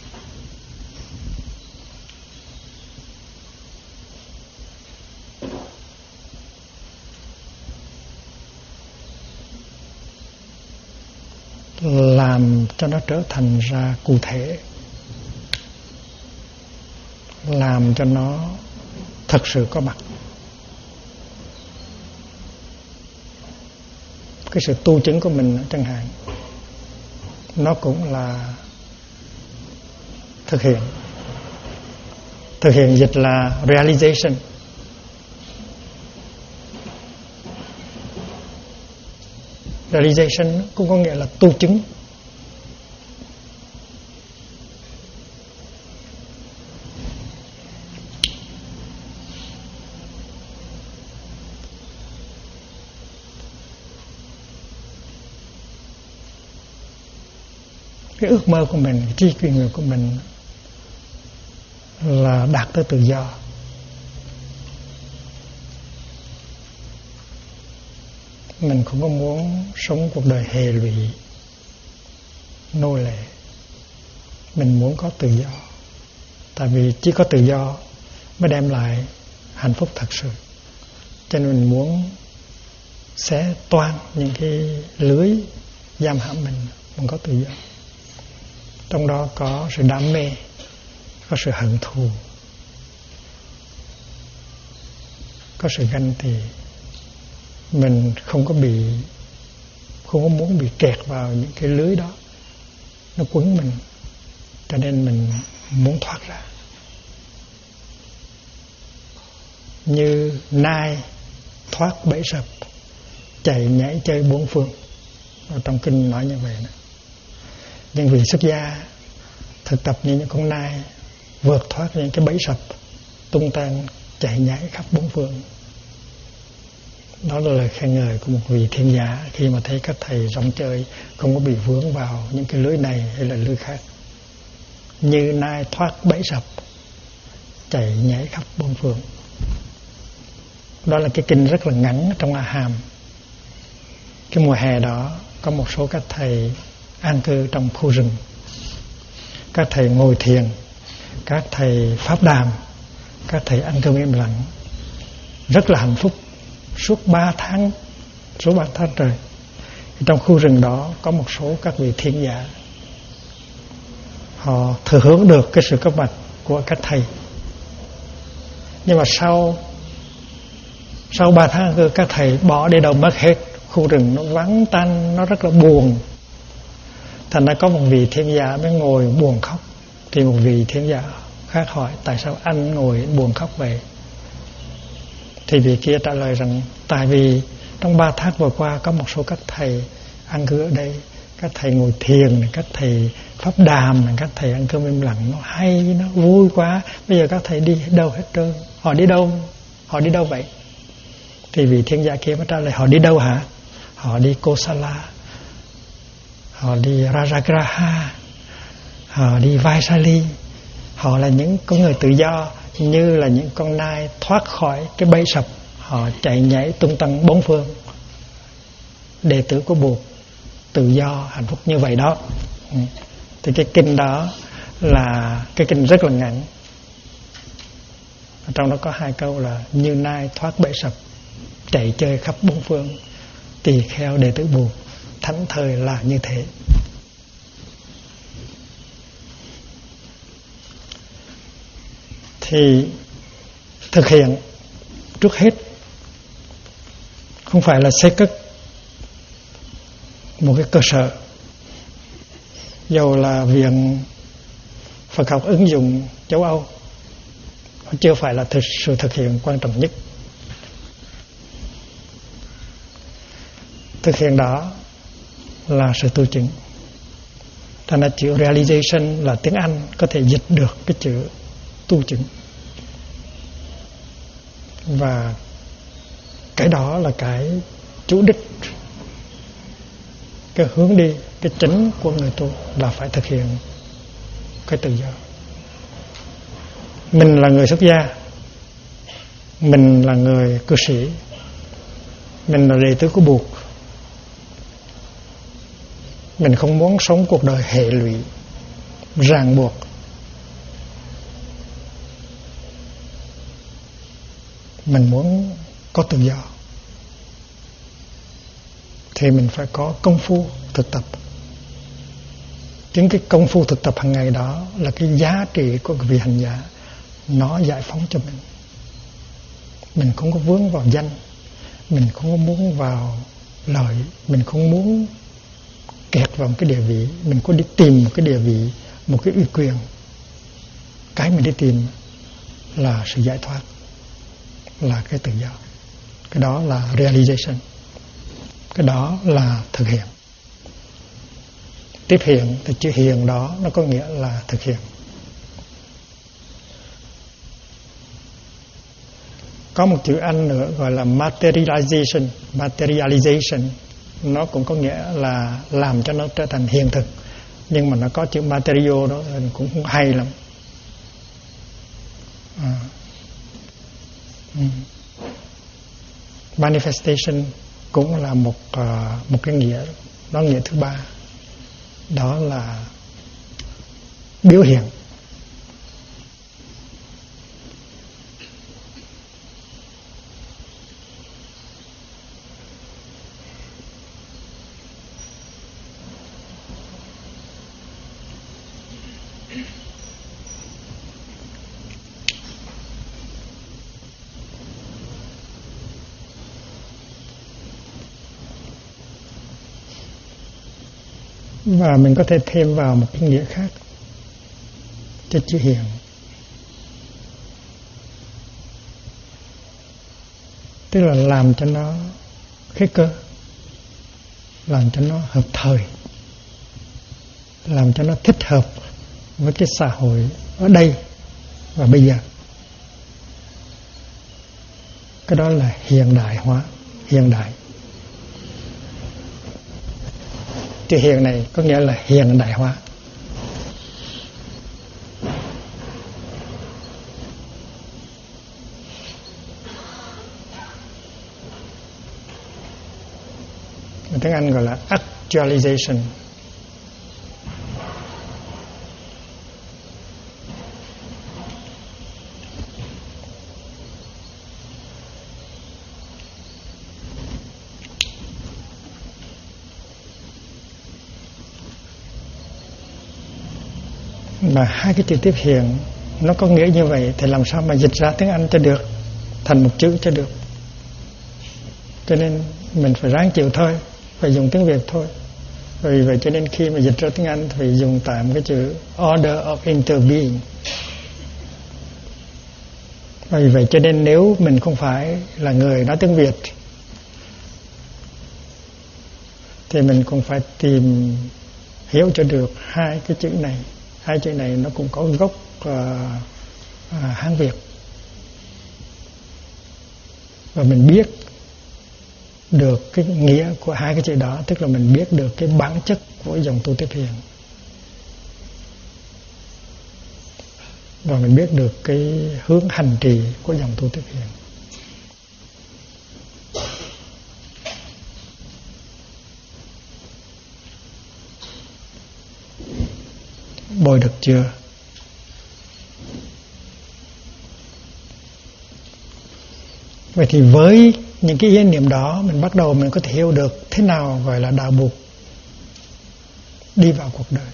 Làm cho nó trở thành ra cụ thể, làm cho nó thật sự có mặt. Cái sự tu chứng của mình chẳng hạn, nó cũng là thực hiện. Thực hiện dịch là realization. Realization cũng có nghĩa là tu chứng. Cái ước mơ của mình, cái trí quyền người của mình là đạt tới tự do. Mình không có muốn sống cuộc đời hề lụy, nô lệ. Mình muốn có tự do. Tại vì chỉ có tự do mới đem lại hạnh phúc thật sự. Cho nên mình muốn xé toan những cái lưới giam hãm mình có tự do. Trong đó có sự đam mê, có sự hận thù, có sự ganh tị. Mình không có muốn bị kẹt vào những cái lưới đó, nó quấn mình, cho nên mình muốn thoát ra. Như nai thoát bẫy sập, chạy nhảy chơi bốn phương. Ở trong kinh nói như vậy đó. Nhưng vì xuất gia thực tập như những con nai, vượt thoát những cái bẫy sập tung tăng, chạy nhảy khắp bốn phương, Đó là lời khen ngợi của một vị thiên giả khi mà thấy các thầy rong chơi không có bị vướng vào những cái lưới này hay là lưới khác. Như nai thoát bẫy sập, chạy nhảy khắp bốn phương. Đó là cái kinh rất là ngắn trong A Hàm. Cái mùa hè đó có một số các thầy an cư trong khu rừng, các thầy ngồi thiền, các thầy pháp đàm, các thầy ăn cơm im lặng, rất là hạnh phúc suốt 3 tháng trời. Trong khu rừng đó có một số các vị thiên giả, họ thừa hưởng được cái sự có mặt của các thầy. Nhưng mà sau 3 tháng các thầy bỏ đi đâu mất hết. Khu rừng nó vắng tanh, nó rất là buồn. Thành ra có một vị thiên giả mới ngồi buồn khóc. Thì một vị thiên giả khác hỏi: tại sao anh ngồi buồn khóc vậy? Thì vị kia trả lời rằng: tại vì trong 3 tháng vừa qua có một số các thầy ăn cư ở đây, các thầy ngồi thiền, các thầy pháp đàm, các thầy ăn cơm im lặng, nó hay, nó vui quá. Bây giờ các thầy đi đâu hết trơn? Họ đi đâu vậy? Thì vị thiên giả kia mới trả lời: họ đi đâu hả? Họ đi Kosala, họ đi Rajagraha, họ đi Vaisali. Họ là những con người tự do, như là những con nai thoát khỏi cái bẫy sập. Họ chạy nhảy tung tăng bốn phương. Đệ tử của Bụt tự do hạnh phúc như vậy đó. Thì cái kinh đó là cái kinh rất là ngắn. Ở trong đó có 2 câu là: như nai thoát bẫy sập, chạy chơi khắp bốn phương. Tỳ kheo đệ tử Bụt thảnh thơi là như thế. Thì thực hiện trước hết không phải là xây cất một cái cơ sở, dầu là Viện Phật học ứng dụng châu Âu, nó chưa phải là sự thực hiện quan trọng nhất. Thực hiện đó là sự tu chứng. Thành ra chữ realization là tiếng Anh có thể dịch được cái chữ tu chứng. Và cái đó là cái chủ đích, cái hướng đi, cái chính của người tu là phải thực hiện cái tự do. Mình là người xuất gia, mình là người cư sĩ, mình là đệ tử của Bụt. Mình không muốn sống cuộc đời hệ lụy, ràng buộc. Mình muốn có tự do thì mình phải có công phu thực tập. Chính cái công phu thực tập hàng ngày đó là cái giá trị của vị hành giả. Nó giải phóng cho mình. Mình không có vướng vào danh, mình không có muốn vào lợi, mình không muốn kẹt vào một cái địa vị, mình có đi tìm một cái địa vị, một cái uy quyền. Cái mình đi tìm là sự giải thoát, là cái tự do. Cái đó là realization. Cái đó là thực hiện. Tiếp hiện thì chữ hiện đó nó có nghĩa là thực hiện. Có một chữ Anh nữa gọi là materialization. Materialization nó cũng có nghĩa là làm cho nó trở thành hiện thực. Nhưng mà nó có chữ material đó cũng hay lắm. Manifestation cũng là một cái nghĩa, đó nghĩa thứ ba. Đó là biểu hiện. Và mình có thể thêm vào một cái nghĩa khác cho chữ hiện. Tức là làm cho nó khế cơ, làm cho nó hợp thời, làm cho nó thích hợp với cái xã hội ở đây và bây giờ. Cái đó là hiện đại hóa, hiện đại. Chữ hiện này có nghĩa là hiện đại hóa. Tiếng Anh gọi là actualization. Mà hai cái chữ tiếp hiện nó có nghĩa như vậy thì làm sao mà dịch ra tiếng Anh cho được, thành một chữ cho được. Cho nên mình phải ráng chịu thôi, phải dùng tiếng Việt thôi. Vì vậy cho nên khi mà dịch ra tiếng Anh thì phải dùng tạm cái chữ order of interbeing. Vì vậy cho nên nếu mình không phải là người nói tiếng Việt thì mình cũng phải tìm hiểu cho được hai cái chữ này. Hai chữ này nó cũng có gốc Hán Việt. Và mình biết được cái nghĩa của hai cái chữ đó, tức là mình biết được cái bản chất của dòng tu tiếp hiện. Và mình biết được cái hướng hành trì của dòng tu tiếp hiện. Bồi được chưa? Vậy thì với những cái ý niệm đó, mình bắt đầu mình có thể hiểu được thế nào gọi là đạo Bụt đi vào cuộc đời.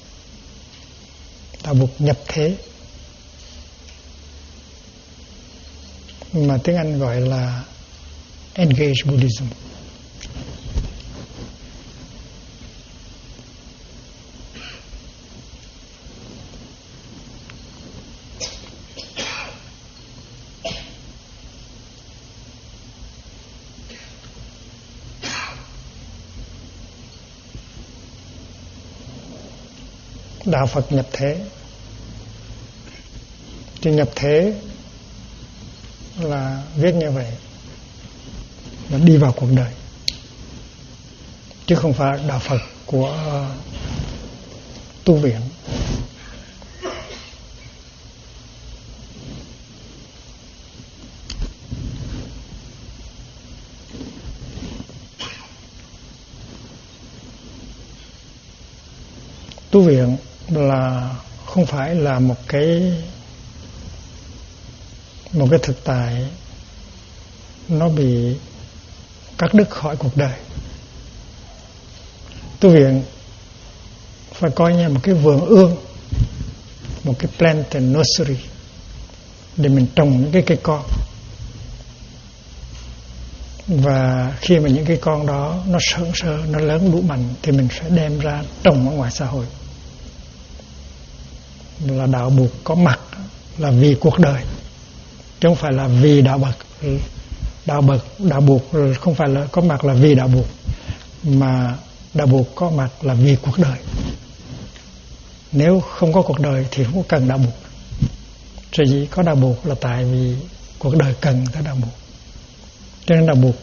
Đạo Bụt nhập thế, mà tiếng Anh gọi là engage Buddhism. Đạo Phật nhập thế. Chữ nhập thế là viết như vậy, là đi vào cuộc đời, chứ không phải đạo Phật của tu viện. Tu viện là không phải là một cái thực tại nó bị cắt đứt khỏi cuộc đời. Tu viện phải coi như một cái vườn ươm, một cái plant and nursery để mình trồng những cái cây con. Và khi mà những cây con đó nó sớm sơ, nó lớn đủ mạnh thì mình sẽ đem ra trồng ở ngoài xã hội. Là đạo Bụt có mặt là vì cuộc đời, chứ không phải là vì đạo Bụt. Đạo Bụt không phải là có mặt là vì đạo Bụt, mà đạo Bụt có mặt là vì cuộc đời. Nếu không có cuộc đời thì không có cần đạo Bụt. Sở dĩ có đạo Bụt là tại vì cuộc đời cần tới đạo Bụt. Cho nên đạo Bụt,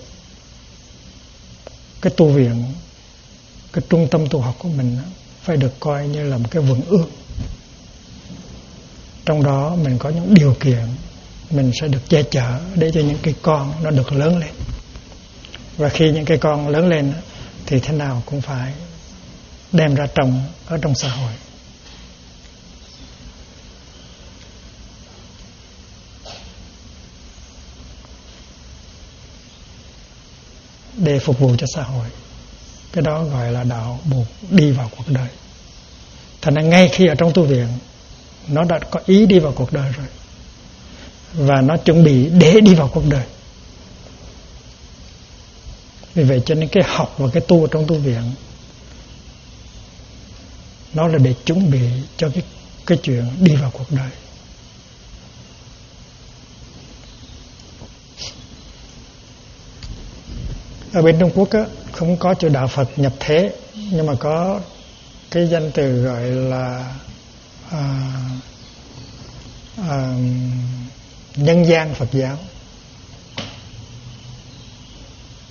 cái tu viện, cái trung tâm tu học của mình phải được coi như là một cái vườn ươm. Trong đó mình có những điều kiện, mình sẽ được che chở để cho những cây con nó được lớn lên. Và khi những cây con lớn lên thì thế nào cũng phải đem ra trồng ở trong xã hội. Để phục vụ cho xã hội. Cái đó gọi là đạo Bụt đi vào cuộc đời. Thành ra ngay khi ở trong tu viện, nó đã có ý đi vào cuộc đời rồi, và nó chuẩn bị để đi vào cuộc đời. Vì vậy cho nên cái học và cái tu ở trong tu viện nó là để chuẩn bị cho cái chuyện đi vào cuộc đời. Ở bên Trung Quốc á, không có chữ đạo Phật nhập thế, nhưng mà có cái danh từ gọi là nhân gian Phật giáo.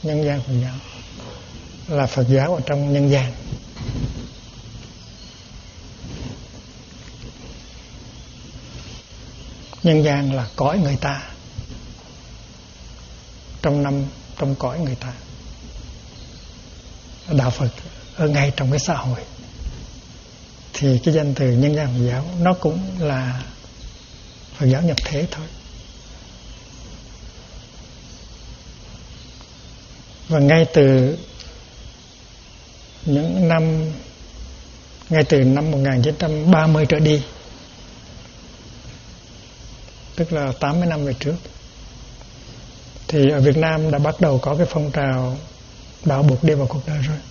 nhân gian Phật giáo là Phật giáo ở trong nhân gian. Nhân gian là cõi người ta, trong cõi người ta. Đạo Phật ở ngay trong cái xã hội, thì cái danh từ nhân gian Phật giáo nó cũng là Phật giáo nhập thế thôi. Và ngay từ năm 1930 trở đi, tức là 80 năm về trước, thì ở Việt Nam đã bắt đầu có cái phong trào đạo Bụt đi vào cuộc đời rồi.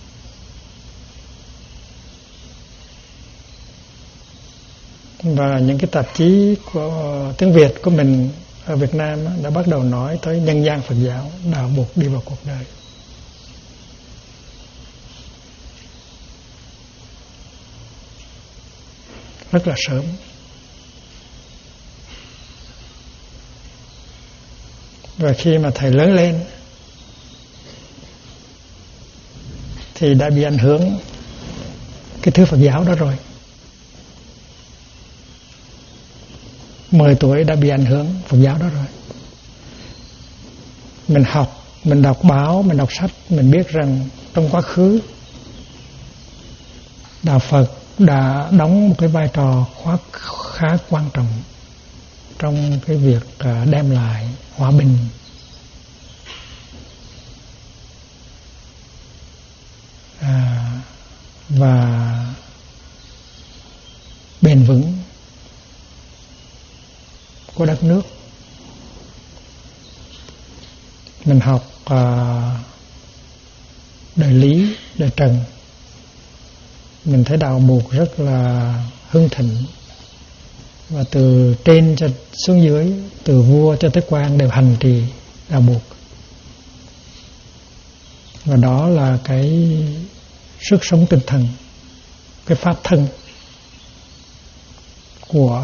Và những cái tạp chí của tiếng Việt của mình ở Việt Nam đã bắt đầu nói tới nhân gian Phật giáo, đạo Bụt đi vào cuộc đời. Rất là sớm. Và khi mà thầy lớn lên thì đã bị ảnh hưởng cái thứ Phật giáo đó rồi. 10 tuổi đã bị ảnh hưởng Phật giáo đó rồi. Mình học, mình đọc báo, mình đọc sách, mình biết rằng trong quá khứ đạo Phật đã đóng một cái vai trò khá quan trọng trong cái việc đem lại hòa bình và bền vững của đất nước. Mình học đời Lý, đời Trần, mình thấy đạo Bụt rất là hưng thịnh, và từ trên cho xuống dưới, từ vua cho tới quan đều hành trì đạo Bụt. Và đó là cái sức sống tinh thần, cái pháp thân của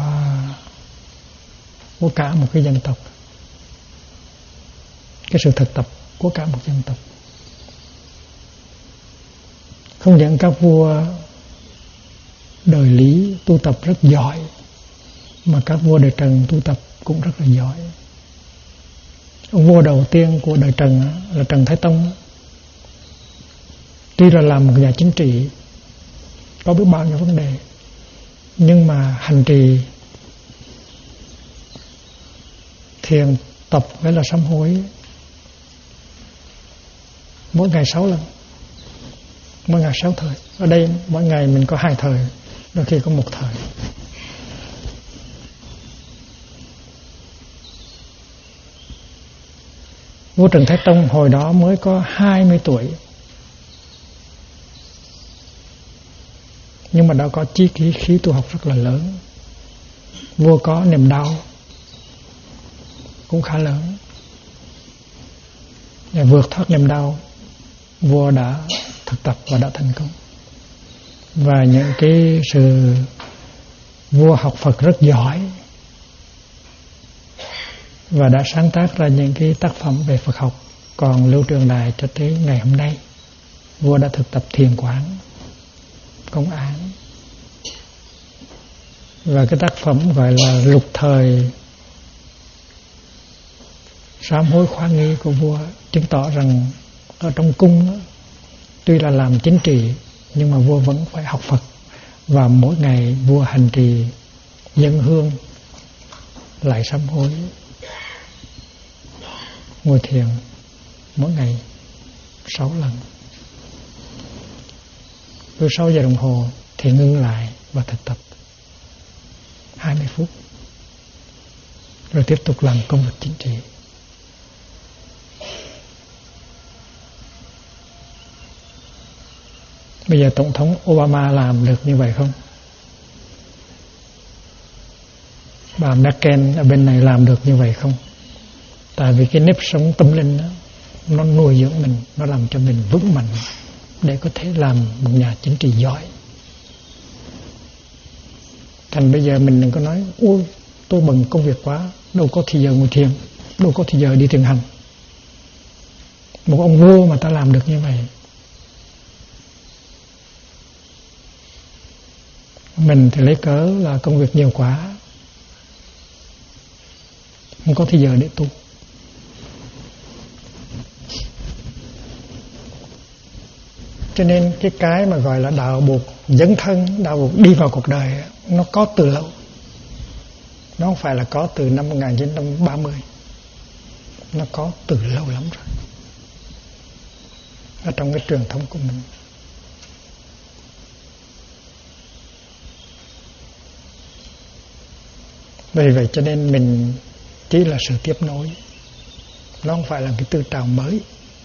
cả một cái dân tộc, cái sự thực tập của cả một dân tộc. Không những các vua đời Lý tu tập rất giỏi, mà các vua đời Trần tu tập cũng rất là giỏi. Ông vua đầu tiên của đời Trần là Trần Thái Tông. Tuy là làm một nhà chính trị, có biết bao nhiêu vấn đề, nhưng mà hành trì thiền tập phải là sám hối mỗi ngày 6 lần, mỗi ngày 6 thời. Ở đây mỗi ngày mình có 2 thời, đôi khi có 1 thời. Vua Trần Thái Tông hồi đó mới có 20 tuổi, nhưng mà đã có chí khí tu học rất là lớn. Vua có niềm đau cũng khá lớn. Để vượt thoát niềm đau, vua đã thực tập và đã thành công. Và những cái sự vua học Phật rất giỏi và đã sáng tác ra những cái tác phẩm về Phật học còn lưu truyền lại cho tới ngày hôm nay. Vua đã thực tập thiền quán, công án, và cái tác phẩm gọi là Lục Thời sám hối khóa nghi của vua chứng tỏ rằng ở trong cung tuy là làm chính trị nhưng mà vua vẫn phải học Phật, và mỗi ngày vua hành trì dâng hương lại sám hối, ngồi thiền mỗi ngày 6 lần. Cứ 6 giờ đồng hồ thì ngưng lại và thực tập 20 phút, rồi tiếp tục làm công việc chính trị. Bây giờ Tổng thống Obama làm được như vậy không? Bà Merkel ở bên này làm được như vậy không? Tại vì cái nếp sống tâm linh đó, nó nuôi dưỡng mình, nó làm cho mình vững mạnh để có thể làm một nhà chính trị giỏi. Thành bây giờ mình đừng có nói ôi tôi bận công việc quá, đâu có thì giờ ngồi thiền, đâu có thì giờ đi thiền hành. Một ông vua mà ta làm được như vậy. Mình thì lấy cớ là công việc nhiều quá, không có thời giờ để tu. Cho nên cái mà gọi là đạo buộc dấn thân, đạo buộc đi vào cuộc đời, nó có từ lâu. Nó không phải là có từ năm 1930. Nó có từ lâu lắm rồi, ở trong cái truyền thống của mình. Vì vậy cho nên mình chỉ là sự tiếp nối, nó không phải là cái tư trào mới.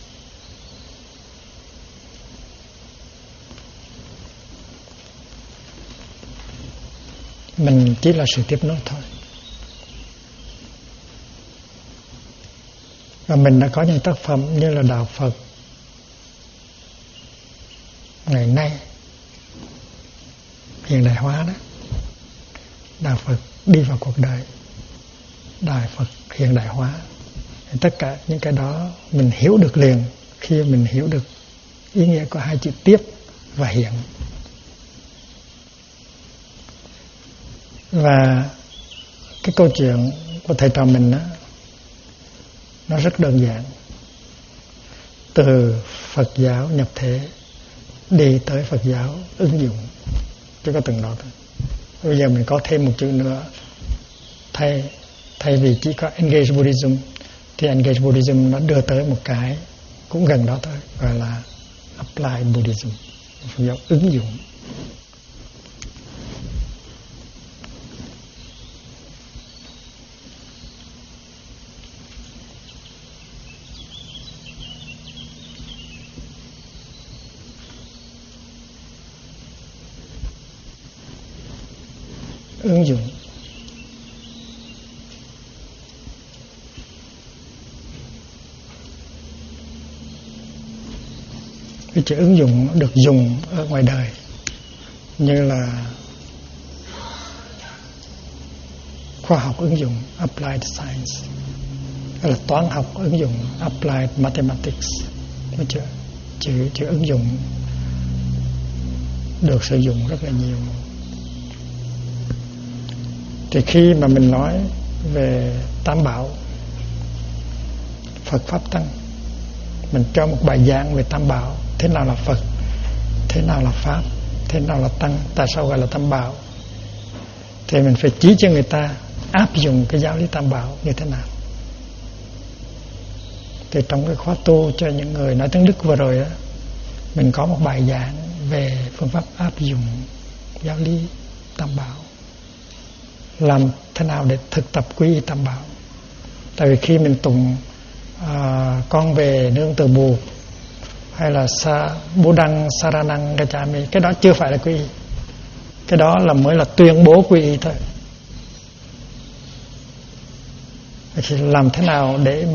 Mình chỉ là sự tiếp nối thôi. Và mình đã có những tác phẩm như là Đạo Phật ngày nay hiện đại hóa đó, Đạo Phật đi vào cuộc đời, Đạo Phật hiện đại hóa. Tất cả những cái đó mình hiểu được liền khi mình hiểu được ý nghĩa của hai chữ tiếp và hiện. Và cái câu chuyện của thầy trò mình đó, nó rất đơn giản. Từ Phật giáo nhập thế đi tới Phật giáo ứng dụng, chứ có từng đó thôi. Bây giờ mình có thêm một chữ nữa, thay vì chỉ có Engage Buddhism thì Engage Buddhism nó đưa tới một cái cũng gần đó thôi, gọi là Apply Buddhism, Phật giáo ứng dụng. Ứng dụng. Cái chữ ứng dụng được dùng ở ngoài đời như là khoa học ứng dụng, applied science, hay là toán học ứng dụng, applied mathematics. Chữ ứng dụng được sử dụng rất là nhiều. Thì khi mà mình nói về Tam Bảo, Phật Pháp Tăng, mình cho một bài giảng về Tam Bảo, thế nào là Phật, thế nào là Pháp, thế nào là Tăng, tại sao gọi là Tam Bảo, thì mình phải chỉ cho người ta áp dụng cái giáo lý Tam Bảo như thế nào. Thì trong cái khóa tu cho những người nói tiếng Đức vừa rồi đó, mình có một bài giảng về phương pháp áp dụng giáo lý Tam Bảo, làm thế nào để thực tập quy y Tam Bảo. Tại vì khi mình tụng con về nương từ Bụt hay là Buddhang Saranang Gacchami, cái đó chưa phải là quy y, cái đó là mới là tuyên bố quy y thôi. Thì làm thế nào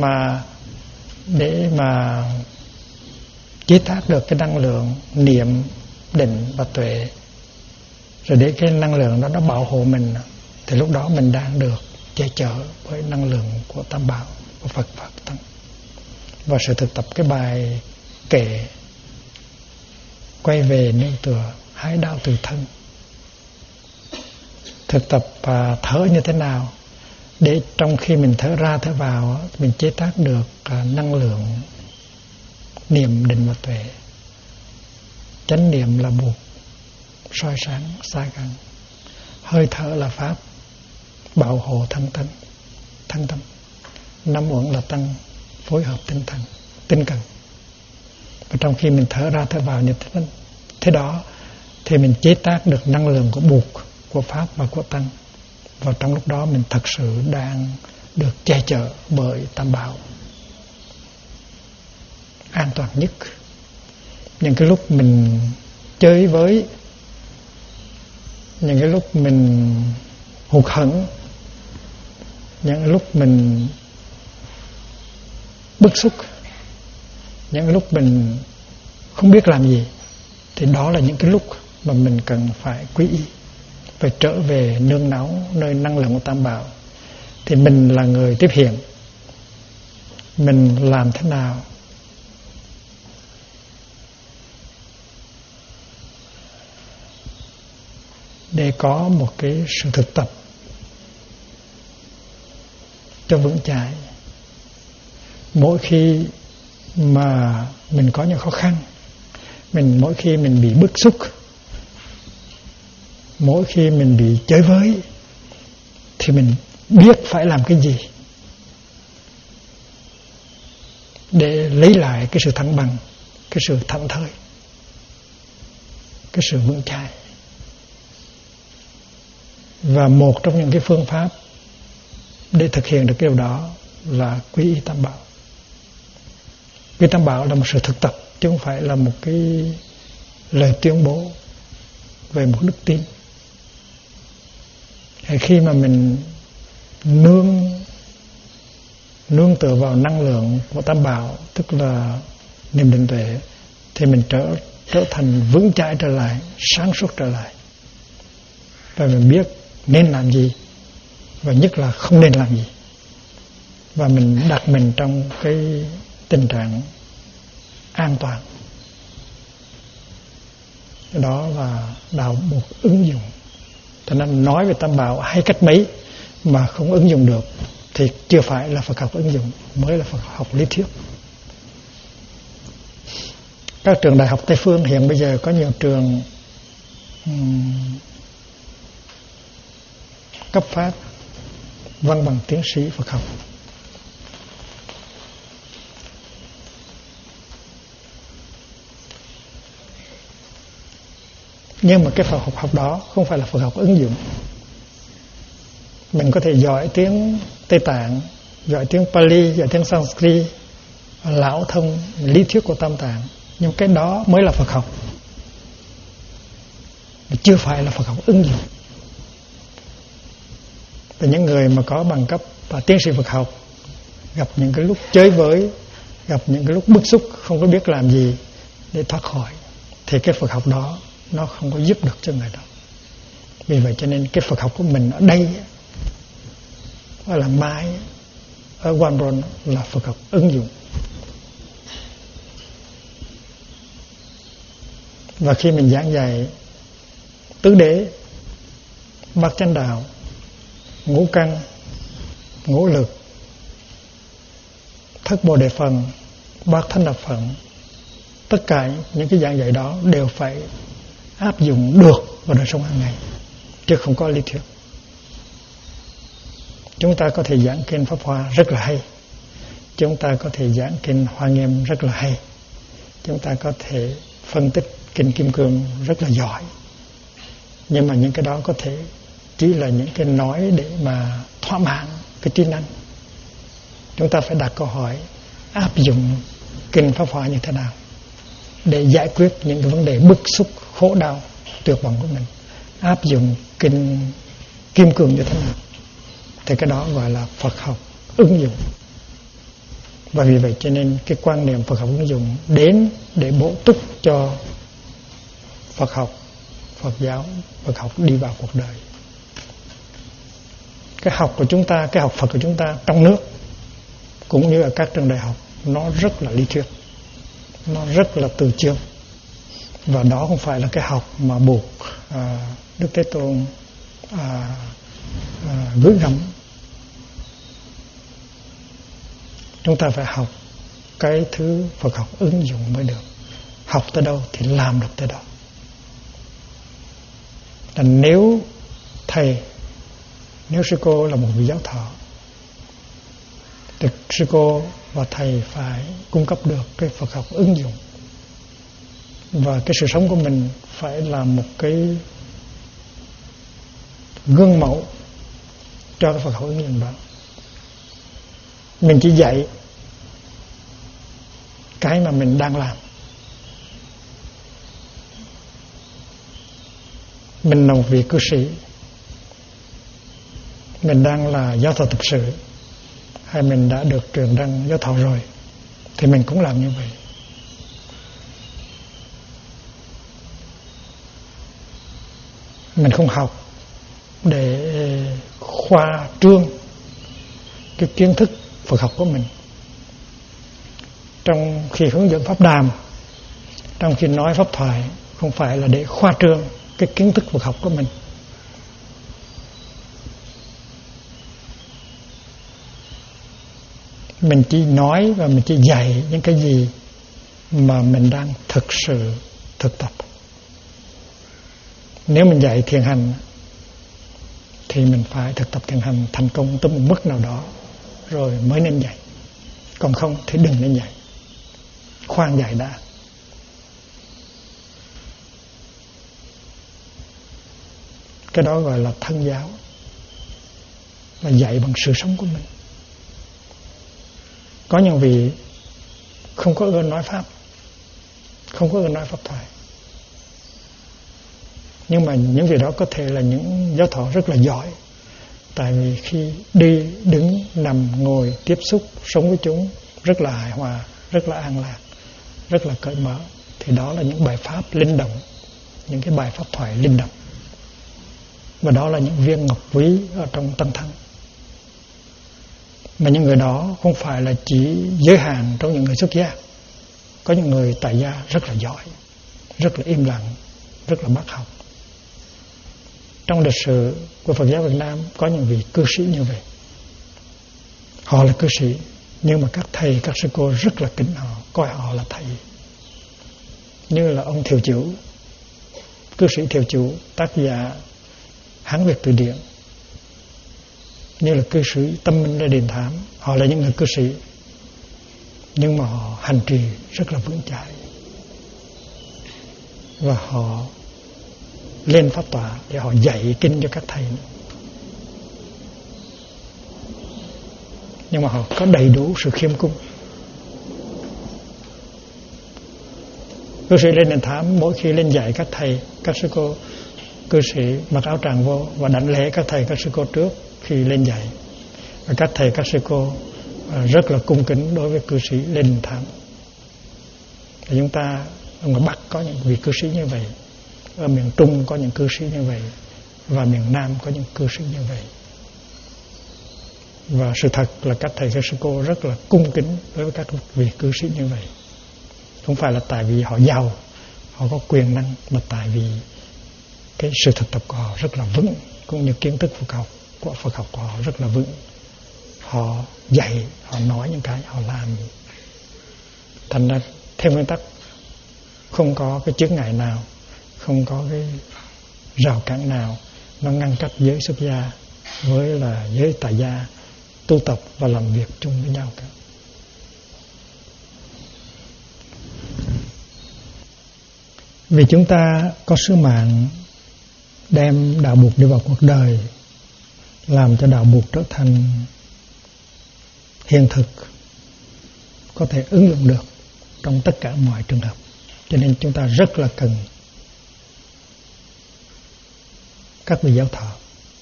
để mà chế tác được cái năng lượng niệm, định và tuệ, rồi để cái năng lượng đó nó bảo hộ mình, thì lúc đó mình đang được che chở với năng lượng của Tam Bảo, của Phật Pháp Tăng. Và sự thực tập cái bài kệ quay về nương tựa hái đạo từ thân, thực tập thở như thế nào để trong khi mình thở ra thở vào mình chế tác được năng lượng niệm, định và tuệ. Chánh niệm là Bụt, soi sáng xa gần. Hơi thở là Pháp, bảo hộ thân tâm. Năm uẩn là Tăng, phối hợp tinh cần. Và trong khi mình thở ra thở vào như thế đó thì mình chế tác được năng lượng của Bụt, của Pháp và của Tăng. Và trong lúc đó mình thật sự đang được che chở bởi Tam Bảo, an toàn nhất. Những cái lúc mình chơi với, những cái lúc mình hụt hẫng, những cái lúc mình bức xúc, những cái lúc mình không biết làm gì, thì đó là những cái lúc mà mình cần phải quy y, phải trở về nương náu nơi năng lượng của Tam Bảo. Thì mình là người tiếp hiện, mình làm thế nào để có một cái sự thực tập cho vững chãi. Mỗi khi mà mình có những khó khăn, mỗi khi mình bị bức xúc, mỗi khi mình bị chới với, thì mình biết phải làm cái gì để lấy lại cái sự thăng bằng, cái sự thảnh thơi, cái sự vững chãi. Và một trong những cái phương pháp để thực hiện được cái điều đó là quy y Tam Bảo. Quy y Tam Bảo là một sự thực tập, chứ không phải là một cái lời tuyên bố về một đức tin. Khi mà mình nương tựa vào năng lượng của Tam Bảo, tức là niệm định tuệ, thì mình trở thành vững chãi trở lại, sáng suốt trở lại, và mình biết nên làm gì và nhất là không nên làm gì, và mình đặt mình trong cái tình trạng an toàn. Đó là đạo buộc ứng dụng. Cho nên nói về Tam Bảo hay cách mấy mà không ứng dụng được thì chưa phải là Phật học ứng dụng, mới là Phật học lý thuyết. Các trường đại học Tây phương hiện bây giờ có nhiều trường cấp phát văn bằng tiến sĩ Phật học. Nhưng mà cái Phật học đó không phải là Phật học ứng dụng. Mình có thể giỏi tiếng Tây Tạng, giỏi tiếng Pali, giỏi tiếng Sanskrit, lão thông lý thuyết của Tam Tạng, nhưng cái đó mới là Phật học, chưa phải là Phật học ứng dụng. Và những người mà có bằng cấp và tiến sĩ Phật học gặp những cái lúc chơi với, gặp những cái lúc bức xúc không có biết làm gì để thoát khỏi, thì cái Phật học đó nó không có giúp được cho người đó. Vì vậy cho nên cái Phật học của mình ở đây là mãi ở Wanron là Phật học ứng dụng. Và khi mình giảng dạy tứ đế, bát chánh đạo, ngũ căn, ngũ lực, thất bồ đề phần, bát thánh đạo phận, tất cả những cái giảng dạy đó đều phải áp dụng được vào đời sống hàng ngày, chứ không có lý thuyết. Chúng ta có thể giảng kinh Pháp Hoa rất là hay, chúng ta có thể giảng kinh Hoa Nghiêm rất là hay, chúng ta có thể phân tích kinh Kim Cương rất là giỏi, nhưng mà những cái đó có thể chỉ là những cái nói để mà thỏa mãn cái trí năng. Chúng ta phải đặt câu hỏi áp dụng kinh Pháp Hoa như thế nào để giải quyết những cái vấn đề bức xúc, khổ đau, tuyệt vọng của mình. Áp dụng kinh Kim Cương như thế nào, thì cái đó gọi là Phật học ứng dụng. Và vì vậy cho nên cái quan niệm Phật học ứng dụng đến để bổ túc cho Phật học, Phật giáo, Phật học đi vào cuộc đời. Cái học của chúng ta, cái học Phật của chúng ta trong nước cũng như ở các trường đại học, nó rất là lý thuyết, nó rất là từ chương. Và đó không phải là cái học mà buộc Đức Thế Tôn gửi gắm. Chúng ta phải học cái thứ Phật học ứng dụng mới được. Học tới đâu thì làm được tới đó. Là nếu sư cô là một vị giáo thọ, thì sư cô và thầy phải cung cấp được cái Phật học ứng dụng, và cái sự sống của mình phải là một cái gương mẫu cho cái Phật học ứng dụng đó. Mình chỉ dạy cái mà mình đang làm. Mình là một vị cư sĩ, mình đang là giáo thọ thực sự, hay mình đã được truyền đăng giáo thọ rồi, thì mình cũng làm như vậy. Mình không học để khoa trương cái kiến thức Phật học của mình. Trong khi hướng dẫn pháp đàm, trong khi nói pháp thoại, không phải là để khoa trương cái kiến thức Phật học của mình, Mình chỉ nói và mình chỉ dạy những cái gì mà mình đang thực sự thực tập. Nếu mình dạy thiền hành thì mình phải thực tập thiền hành thành công tới một mức nào đó rồi mới nên dạy. Còn không thì đừng nên dạy. Khoan dạy đã. Cái đó gọi là thân giáo, là dạy bằng sự sống của mình. Có những vị không có ơn nói pháp, không có ơn nói pháp thoại, nhưng mà những vị đó có thể là những giáo thọ rất là giỏi. Tại vì khi đi, đứng, nằm, ngồi, tiếp xúc, sống với chúng rất là hài hòa, rất là an lạc, rất là cởi mở. Thì đó là những bài pháp linh động, những cái bài pháp thoại linh động. Và đó là những viên ngọc quý ở trong tâm thân. Mà những người đó không phải là chỉ giới hạn trong những người xuất gia. Có những người tại gia rất là giỏi, rất là im lặng, rất là bác học. Trong lịch sử của Phật giáo Việt Nam có những vị cư sĩ như vậy. Họ là cư sĩ, nhưng mà các thầy, các sư cô rất là kính họ, coi họ là thầy. Như là ông Thiều Chủ, cư sĩ Thiều Chủ, tác giả Hán Việt Từ Điển. Như là cư sĩ Tâm Minh Ra Điền Thám. Họ là những người cư sĩ, nhưng mà họ hành trì rất là vững chãi. Và họ lên pháp tọa để họ dạy kinh cho các thầy. Nhưng mà họ có đầy đủ sự khiêm cung. Cư sĩ Lên Đền Thám mỗi khi lên dạy các thầy, các sư cô, cư sĩ mặc áo tràng vô và đảnh lễ các thầy, các sư cô trước khi lên dạy. Và các thầy, các sư cô rất là cung kính đối với cư sĩ Lên Đền Thám. Thì chúng ta ở ngoài Bắc có những vị cư sĩ như vậy, ở miền Trung có những cư sĩ như vậy, và miền Nam có những cư sĩ như vậy. Và sự thật là các thầy, các sư cô rất là cung kính đối với các vị cư sĩ như vậy. Không phải là tại vì họ giàu, họ có quyền năng, mà tại vì cái sự thực tập của họ rất là vững, cũng như kiến thức Phật học của họ rất là vững. Họ dạy, họ nói những cái họ làm. Thành ra theo nguyên tắc không có cái chướng ngại nào, không có cái rào cản nào nó ngăn cách giới xuất gia với là giới tại gia tu tập và làm việc chung với nhau cả. Vì chúng ta có sứ mạng đem đạo Bụt đi vào cuộc đời, làm cho đạo Bụt trở thành hiện thực, có thể ứng dụng được trong tất cả mọi trường hợp. Cho nên chúng ta rất là cần các vị giáo thọ.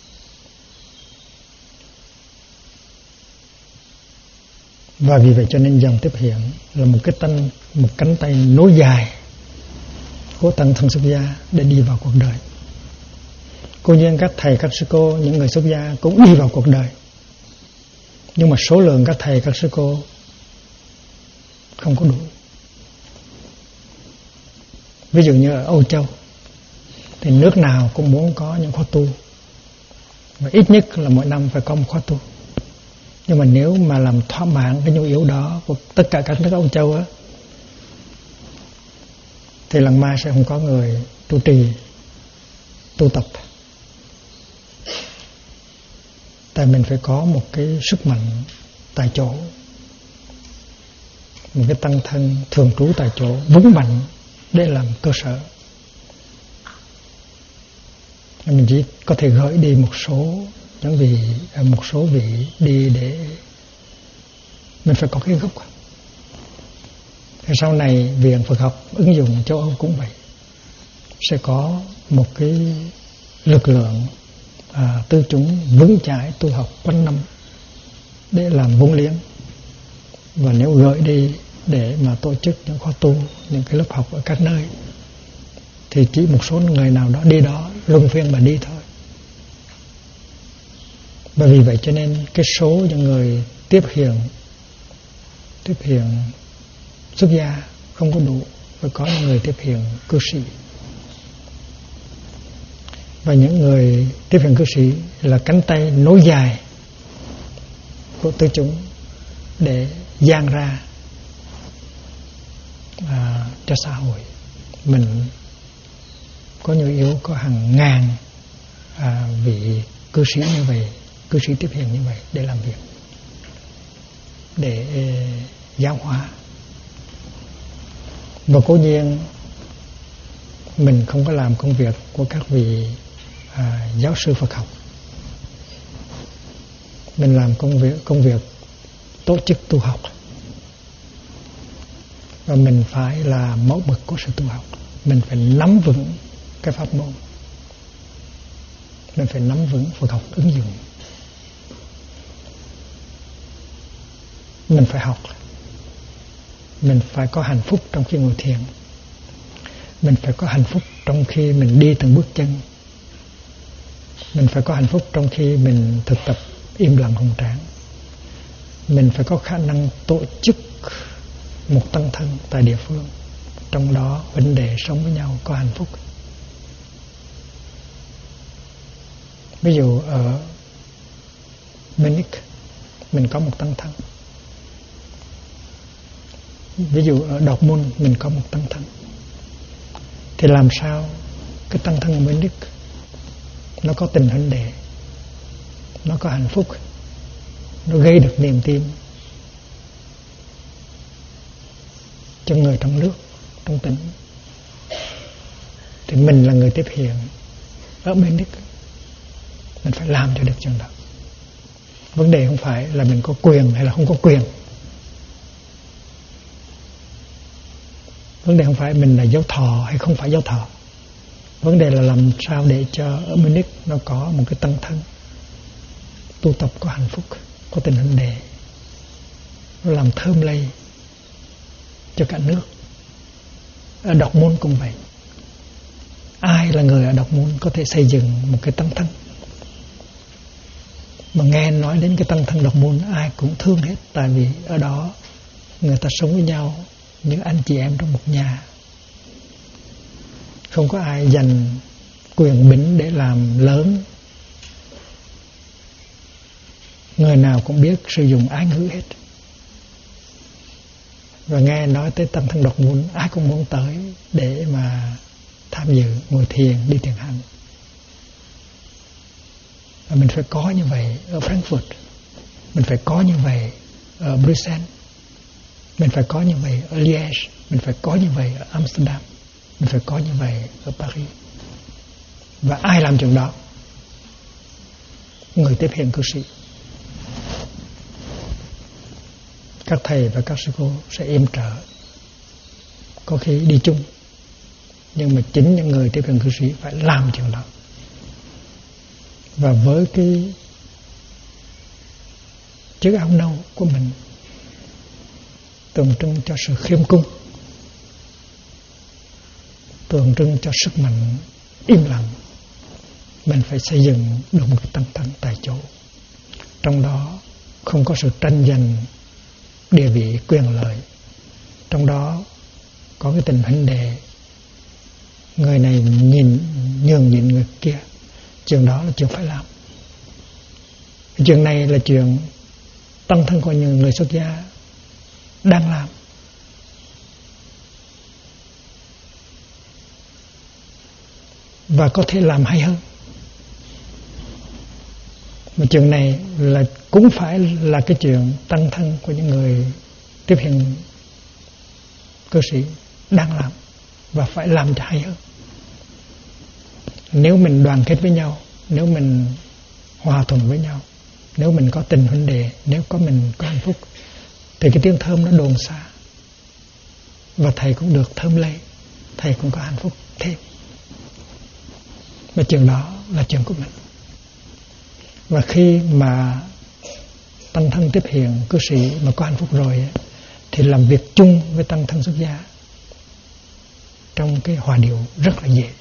Và vì vậy cho nên dòng tiếp hiện là một cánh tay nối dài của tăng thân xuất gia để đi vào cuộc đời. Cố nhiên các thầy, các sư cô, những người xuất gia cũng đi vào cuộc đời, nhưng mà số lượng các thầy, các sư cô không có đủ. Ví dụ như ở Âu Châu thì nước nào cũng muốn có những khóa tu, và ít nhất là mỗi năm phải có một khóa tu. Nhưng mà nếu mà làm thỏa mãn cái nhu yếu đó của tất cả các nước Âu Châu á, thì lần mai sẽ không có người tu trì, tu tập. Tại mình phải có một cái sức mạnh tại chỗ, một cái tăng thân thường trú tại chỗ vững mạnh để làm cơ sở. Mình chỉ có thể gửi đi một số vị đi để mình phải có cái gốc. Thì sau này Viện Phật học ứng dụng châu Âu cũng vậy, sẽ có một cái lực lượng tư chúng vững chãi tu học quanh năm để làm vốn liếng. Và nếu gửi đi để mà tổ chức những khóa tu, những cái lớp học ở các nơi, thì chỉ một số người nào đó đi đó luân phiên mà đi thôi. Và vì vậy cho nên cái số những người tiếp hiện xuất gia không có đủ, phải có những người tiếp hiện cư sĩ. Và những người tiếp hiện cư sĩ là cánh tay nối dài của tư chúng để dang ra cho xã hội. Mình có nhu yếu có hàng ngàn vị cư sĩ như vậy, cư sĩ tiếp hiện như vậy để làm việc, để giáo hóa. Và cố nhiên mình không có làm công việc của các vị giáo sư Phật học. Mình làm công việc tổ chức tu học, và mình phải là mẫu mực của sự tu học. Mình phải nắm vững cái pháp môn, mình phải nắm vững Phật học ứng dụng. Mình phải học, mình phải có hạnh phúc trong khi ngồi thiền, mình phải có hạnh phúc trong khi mình đi từng bước chân, mình phải có hạnh phúc trong khi mình thực tập im lặng hùng tráng. Mình phải có khả năng tổ chức một tăng thân tại địa phương, trong đó vấn đề sống với nhau có hạnh phúc. Ví dụ ở Munich mình có một tăng thân, ví dụ ở Dortmund mình có một tăng thân, thì làm sao cái tăng thân ở Munich nó có tình huynh đệ, nó có hạnh phúc, nó gây được niềm tin cho người trong nước, trong tỉnh, thì mình là người tiếp hiện ở Munich, mình phải làm cho được chuyện đó. Vấn đề không phải là mình có quyền hay là không có quyền. Vấn đề không phải mình là giáo thọ hay không phải giáo thọ. Vấn đề là làm sao để cho ở Munich nó có một cái tăng thân tu tập có hạnh phúc, có tình huynh đệ, nó làm thơm lây cho cả nước. Ở Dortmund cũng vậy. Ai là người ở Dortmund có thể xây dựng một cái tăng thân, mà nghe nói đến cái tăng thân Dortmund ai cũng thương hết. Tại vì ở đó người ta sống với nhau như anh chị em trong một nhà, không có ai giành quyền bính để làm lớn. Người nào cũng biết sử dụng ái ngữ hết. Và nghe nói tới tăng thân Dortmund ai cũng muốn tới để mà tham dự, ngồi thiền, đi thiền hành. Và mình phải có như vậy ở Frankfurt, mình phải có như vậy ở Bruxelles, mình phải có như vậy ở Liège, mình phải có như vậy ở Amsterdam, mình phải có như vậy ở Paris. Và ai làm chuyện đó? Người tiếp hiện cư sĩ. Các thầy và các sư cô sẽ yểm trợ, có khi đi chung, nhưng mà chính những người tiếp hiện cư sĩ phải làm chuyện đó. Và với cái chiếc áo nâu của mình tượng trưng cho sự khiêm cung, tượng trưng cho sức mạnh im lặng, mình phải xây dựng được một cái tăng thân tại chỗ. Trong đó không có sự tranh giành địa vị quyền lợi, trong đó có cái tình huynh đệ, người này nhường nhịn người kia. Chuyện đó là chuyện phải làm. Chuyện này là chuyện tăng thân của những người xuất gia đang làm. Và có thể làm hay hơn. Mà chuyện này là cũng phải là cái chuyện tăng thân của những người tiếp hiện cư sĩ đang làm, và phải làm cho hay hơn. Nếu mình đoàn kết với nhau, nếu mình hòa thuận với nhau, nếu mình có tình huynh đệ, nếu mình có hạnh phúc, thì cái tiếng thơm nó đồn xa, và thầy cũng được thơm lây, thầy cũng có hạnh phúc thêm. Và chuyện đó là chuyện của mình. Và khi mà tăng thân tiếp hiện cư sĩ mà có hạnh phúc rồi, thì làm việc chung với tăng thân xuất gia trong cái hòa điệu rất là dễ.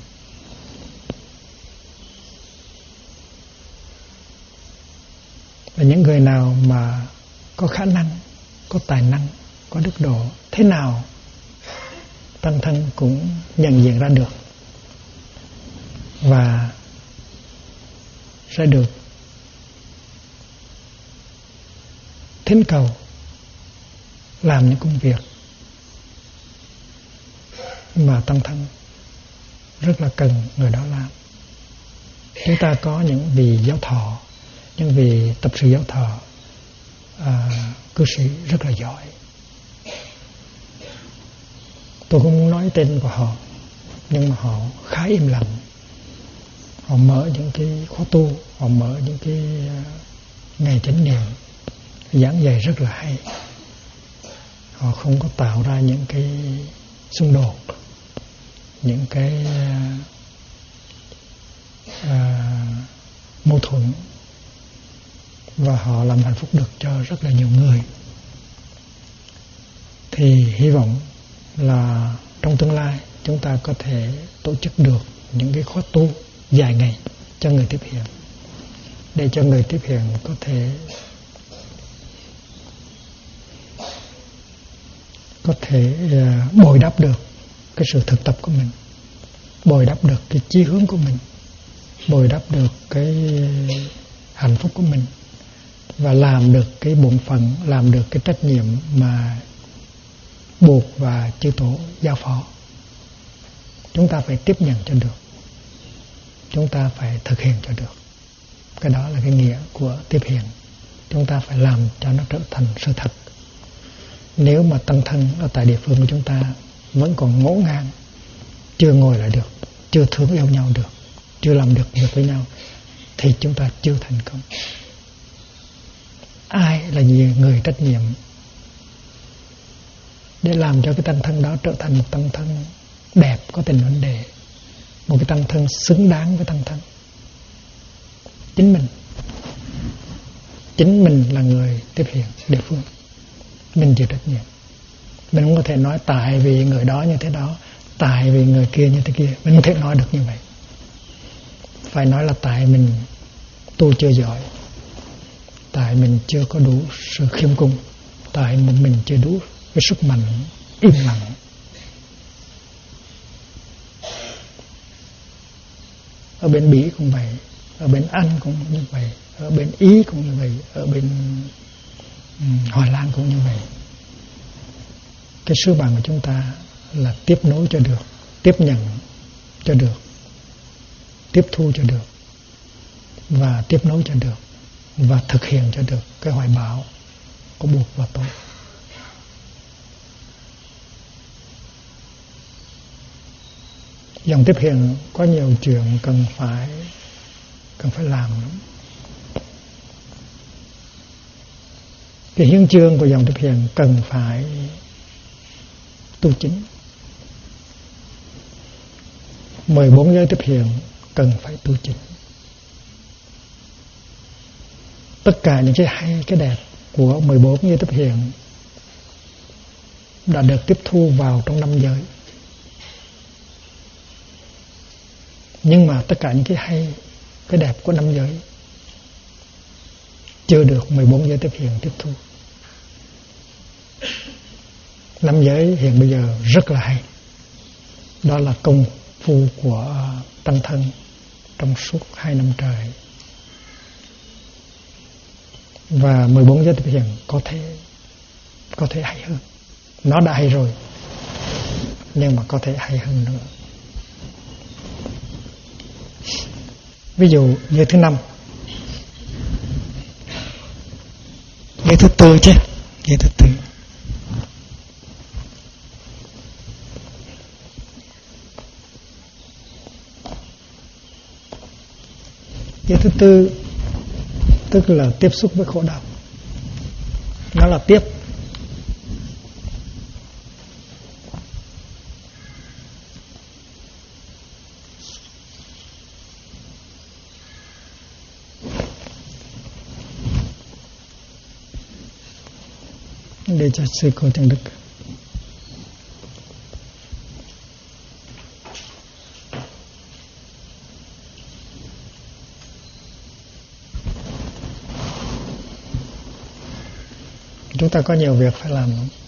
Và những người nào mà có khả năng, có tài năng, có đức độ, thế nào tăng thân cũng nhận diện ra được, và sẽ được thỉnh cầu làm những công việc mà tăng thân rất là cần người đó làm. Chúng ta có những vị giáo thọ, những vị tập sự giáo thọ, cư sĩ rất là giỏi. Tôi không muốn nói tên của họ, nhưng mà họ khá im lặng. Họ mở những cái khóa tu, họ mở những cái ngày chánh niệm, giảng dạy rất là hay. Họ không có tạo ra những cái xung đột, những cái mâu thuẫn, và họ làm hạnh phúc được cho rất là nhiều người. Thì hy vọng là trong tương lai chúng ta có thể tổ chức được những cái khóa tu dài ngày cho người tiếp hiện, để cho người tiếp hiện có thể bồi đắp được cái sự thực tập của mình, bồi đắp được cái chí hướng của mình, bồi đắp được cái hạnh phúc của mình, và làm được cái bổn phận, làm được cái trách nhiệm mà buộc và chư tổ giao phó. Chúng ta phải tiếp nhận cho được, chúng ta phải thực hiện cho được. Cái đó là cái nghĩa của tiếp hiện. Chúng ta phải làm cho nó trở thành sự thật. Nếu mà tăng thân ở tại địa phương của chúng ta vẫn còn ngỗ ngang, chưa ngồi lại được, chưa thương yêu nhau được, chưa làm được việc với nhau, thì chúng ta chưa thành công. Ai là người trách nhiệm để làm cho cái tăng thân đó trở thành một tăng thân đẹp, có tình vấn đề, một cái tăng thân xứng đáng với tăng thân? Chính mình. Chính mình là người tiếp hiện địa phương, mình chịu trách nhiệm. Mình không có thể nói tại vì người đó như thế đó, tại vì người kia như thế kia. Mình không thể nói được như vậy. Phải nói là tại mình tu chưa giỏi, tại mình chưa có đủ sự khiêm cung, tại mình chưa đủ cái sức mạnh im lặng. Ở bên Bỉ cũng vậy, ở bên Anh cũng như vậy, ở bên Ý cũng như vậy, ở bên Hòa Lan cũng như vậy. Cái sứ mạng của chúng ta là tiếp nối cho được, tiếp nhận cho được, tiếp thu cho được, và tiếp nối cho được, và thực hiện cho được cái hoài bão của buộc và tôi. Dòng tiếp hiện có nhiều chuyện cần phải làm. Cái hiến chương của dòng tiếp hiện cần phải tu chính. 14 giới tiếp hiện cần phải tu chính. Tất cả những cái hay, cái đẹp của 14 giới tiếp hiện đã được tiếp thu vào trong 5 giới. Nhưng mà tất cả những cái hay, cái đẹp của 5 giới chưa được 14 giới tiếp hiện tiếp thu. 5 giới hiện bây giờ rất là hay. Đó là công phu của tăng thân trong suốt 2 năm trời. Và 14 giới tiếp hiện có thể hay hơn. Nó đã hay rồi, nhưng mà có thể hay hơn nữa. Ví dụ giới thứ 5, giới thứ 4 chứ, giới thứ 4. Giới thứ 4 tức là tiếp xúc với khổ đau. Nó là tiếp. Để cho sư cô Trần Đức. Chúng ta có nhiều việc phải làm,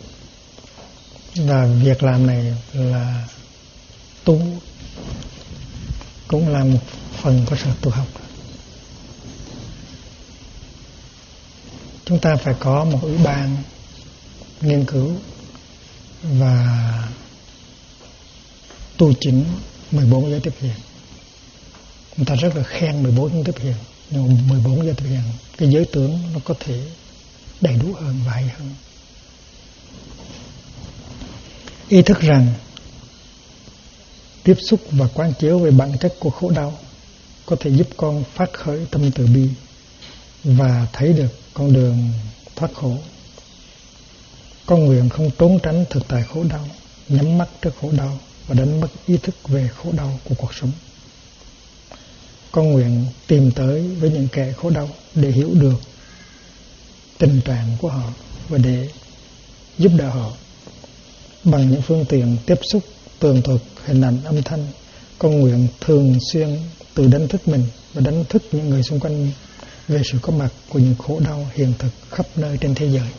và việc làm này là tu, cũng là một phần của sự tu học. Chúng ta phải có một ủy ban nghiên cứu và tu chỉnh 14 giới tiếp hiện. Người ta rất là khen 14 giới tiếp hiện, nhưng mà 14 giới tiếp hiện, cái giới tướng nó có thể đầy đủ hơn và hay hơn. Ý thức rằng tiếp xúc và quán chiếu về bản chất của khổ đau có thể giúp con phát khởi tâm từ bi và thấy được con đường thoát khổ. Con nguyện không trốn tránh thực tại khổ đau, nhắm mắt trước khổ đau và đánh mất ý thức về khổ đau của cuộc sống. Con nguyện tìm tới với những kẻ khổ đau để hiểu được tình trạng của họ và để giúp đỡ họ bằng những phương tiện tiếp xúc, tường thuật, hình ảnh, âm thanh. Con nguyện thường xuyên tự đánh thức mình và đánh thức những người xung quanh về sự có mặt của những khổ đau hiện thực khắp nơi trên thế giới.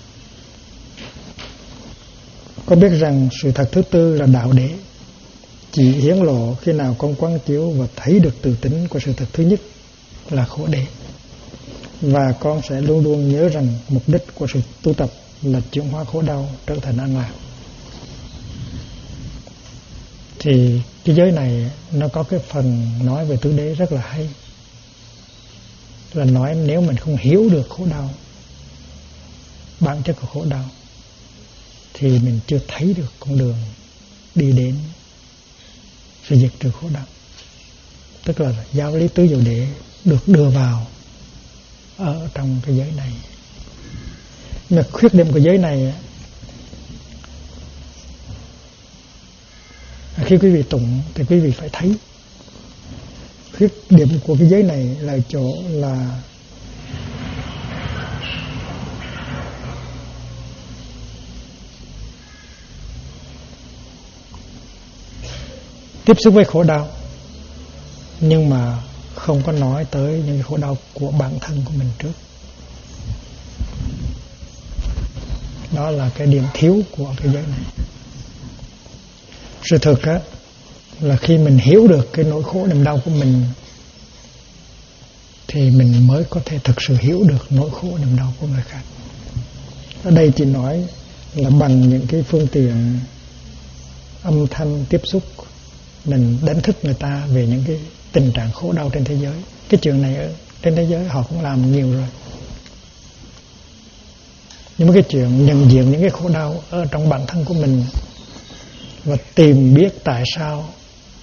Con biết rằng sự thật thứ tư là đạo đế chỉ hiển lộ khi nào con quán chiếu và thấy được từ tính của sự thật thứ nhất là khổ đế. Và con sẽ luôn luôn nhớ rằng mục đích của sự tu tập là chuyển hóa khổ đau trở thành an lạc. Thì cái giới này nó có cái phần nói về tứ đế rất là hay. Là nói nếu mình không hiểu được khổ đau, bản chất của khổ đau, thì mình chưa thấy được con đường đi đến sự diệt trừ khổ đau. Tức là giáo lý tứ diệu đế được đưa vào ở trong cái giới này. Nhưng mà khuyết điểm của giới này, khi quý vị tụng thì quý vị phải thấy khuyết điểm của cái giới này là chỗ là tiếp xúc với khổ đau nhưng mà không có nói tới những khổ đau của bản thân của mình trước. Đó là cái điểm thiếu của cái giới này. Sự thực á, là khi mình hiểu được cái nỗi khổ niềm đau của mình thì mình mới có thể thực sự hiểu được nỗi khổ niềm đau của người khác. Ở đây chỉ nói là bằng những cái phương tiện âm thanh tiếp xúc mình đánh thức người ta về những cái tình trạng khổ đau trên thế giới. Cái chuyện này ở trên thế giới họ cũng làm nhiều rồi. Nhưng mà cái chuyện nhận diện những cái khổ đau ở trong bản thân của mình và tìm biết tại sao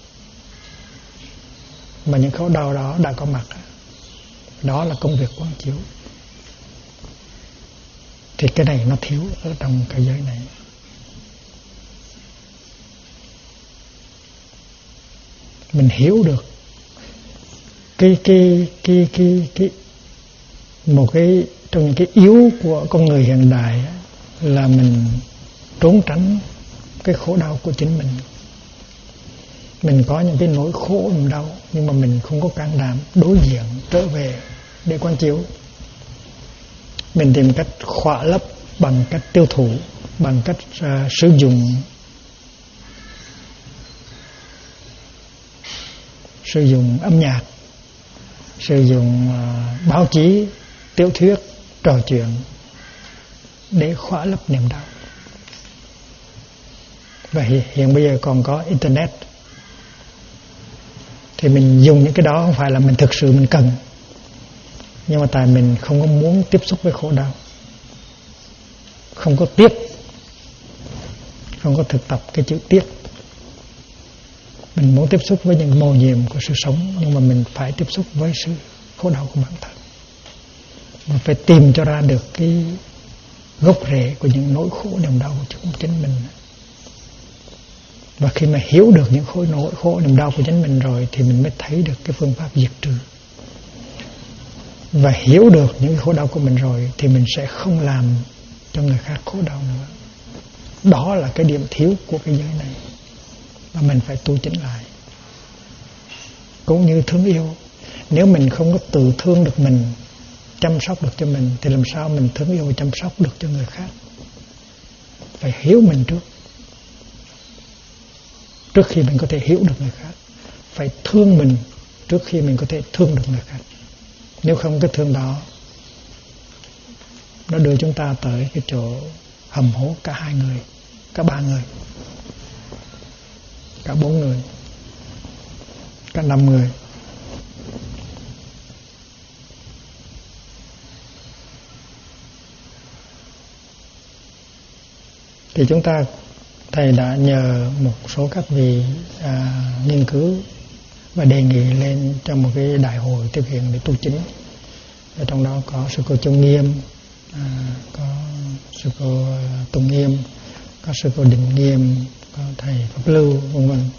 mà những khổ đau đó đã có mặt, đó là công việc quán chiếu. Thì cái này nó thiếu ở trong cái giới này. Mình hiểu được một cái trong những cái yếu của con người hiện đại là mình trốn tránh cái khổ đau của chính mình. Mình có những cái nỗi khổ niềm đau nhưng mà mình không có can đảm đối diện trở về để quán chiếu. Mình tìm cách khỏa lấp bằng cách tiêu thụ, bằng cách sử dụng âm nhạc, sử dụng báo chí, tiểu thuyết, trò chuyện để khỏa lấp niềm đau. Và hiện bây giờ còn có internet, thì mình dùng những cái đó không phải là mình thực sự mình cần, nhưng mà tại mình không có muốn tiếp xúc với khổ đau, không có tiếc, không có thực tập cái chữ tiếc. Mình muốn tiếp xúc với những mầu nhiệm của sự sống, nhưng mà mình phải tiếp xúc với sự khổ đau của bản thân. Mình phải tìm cho ra được cái gốc rễ của những nỗi khổ niềm đau của chính mình. Và khi mà hiểu được những nỗi khổ niềm đau của chính mình rồi thì mình mới thấy được cái phương pháp diệt trừ. Và hiểu được những khổ đau của mình rồi thì mình sẽ không làm cho người khác khổ đau nữa. Đó là cái điểm thiếu của cái giới này mà mình phải tu chỉnh lại. Cũng như thương yêu, nếu mình không có tự thương được mình, chăm sóc được cho mình, thì làm sao mình thương yêu và chăm sóc được cho người khác? Phải hiểu mình trước khi mình có thể hiểu được người khác. Phải thương mình trước khi mình có thể thương được người khác. Nếu không, cái thương đó nó đưa chúng ta tới cái chỗ hầm hố cả 2 người, cả 3 người, cả 4 người, cả 5 người. Thì chúng ta, thầy đã nhờ một số các vị nghiên cứu và đề nghị lên trong một cái đại hội tiếp hiện để tu chính. Ở trong đó có sư cô Trung Nghiêm, có sư cô Tùng Nghiêm, có sư cô Định Nghiêm, có thầy Pháp Lưu, vân vân.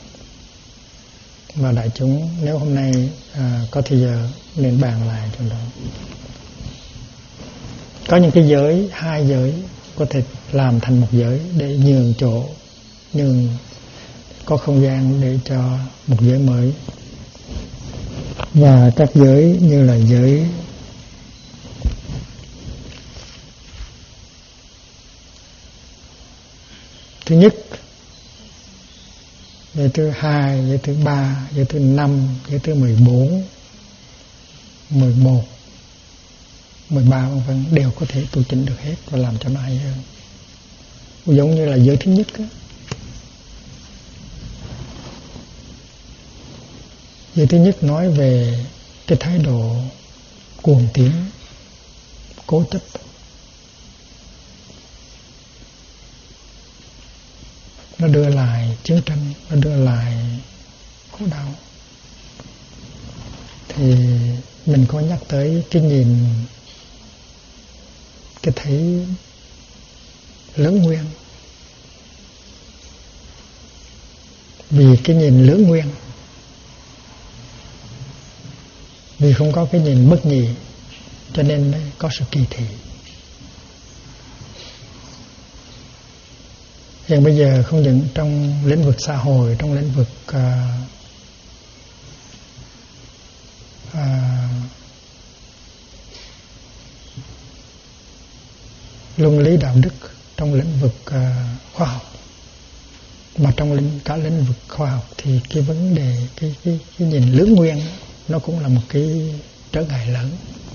Và đại chúng nếu hôm nay có thời giờ nên bàn lại trong đó. Có những cái giới, 2 giới có thể làm thành một giới để nhường chỗ, nhường có không gian để cho một giới mới. Và các giới như là giới thứ nhất, giới thứ 2, giới thứ 3, giới thứ 5, giới thứ 14, 11, 13 vân vân đều có thể tu chỉnh được hết và làm cho nó hay hơn. Giống như là giới thứ nhất á. Giới thứ nhất nói về cái thái độ cuồng tín, cố chấp. Nó đưa lại chiến tranh, nó đưa lại khổ đau. Thì mình có nhắc tới cái nhìn, cái thấy lưỡng nguyên. Vì cái nhìn lưỡng nguyên, vì không có cái nhìn bất nhị, cho nên có sự kỳ thị. Hiện bây giờ không những trong lĩnh vực xã hội, trong lĩnh vực luân lý đạo đức, trong lĩnh vực khoa học, mà trong cả lĩnh vực khoa học thì cái vấn đề cái nhìn lưỡng nguyên nó cũng là một cái trở ngại lớn.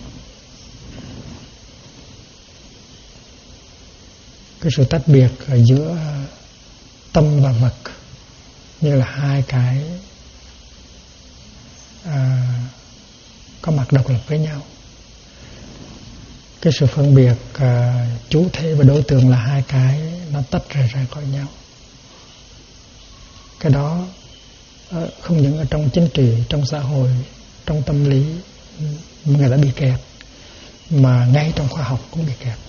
Cái sự tách biệt ở giữa tâm và vật như là 2 cái có mặt độc lập với nhau. Cái sự phân biệt chủ thể và đối tượng là 2 cái nó tách ra khỏi nhau. Cái đó không những ở trong chính trị, trong xã hội, trong tâm lý người đã bị kẹt, mà ngay trong khoa học cũng bị kẹt.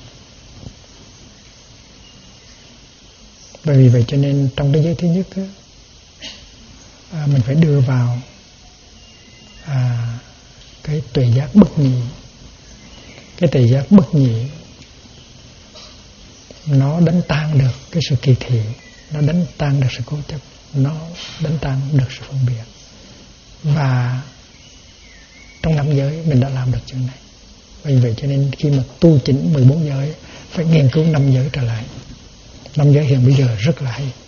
Bởi vì vậy cho nên trong cái giới thứ nhất á, mình phải đưa vào cái tuệ giác bất nhị. Cái tuệ giác bất nhị nó đánh tan được cái sự kỳ thị, nó đánh tan được sự cố chấp, nó đánh tan được sự phân biệt. Và trong 5 giới mình đã làm được chuyện này. Vì vậy cho nên khi mà tu chỉnh 14 giới phải nghiên cứu 5 giới trở lại. 5 giới hiện bây giờ rất là hay.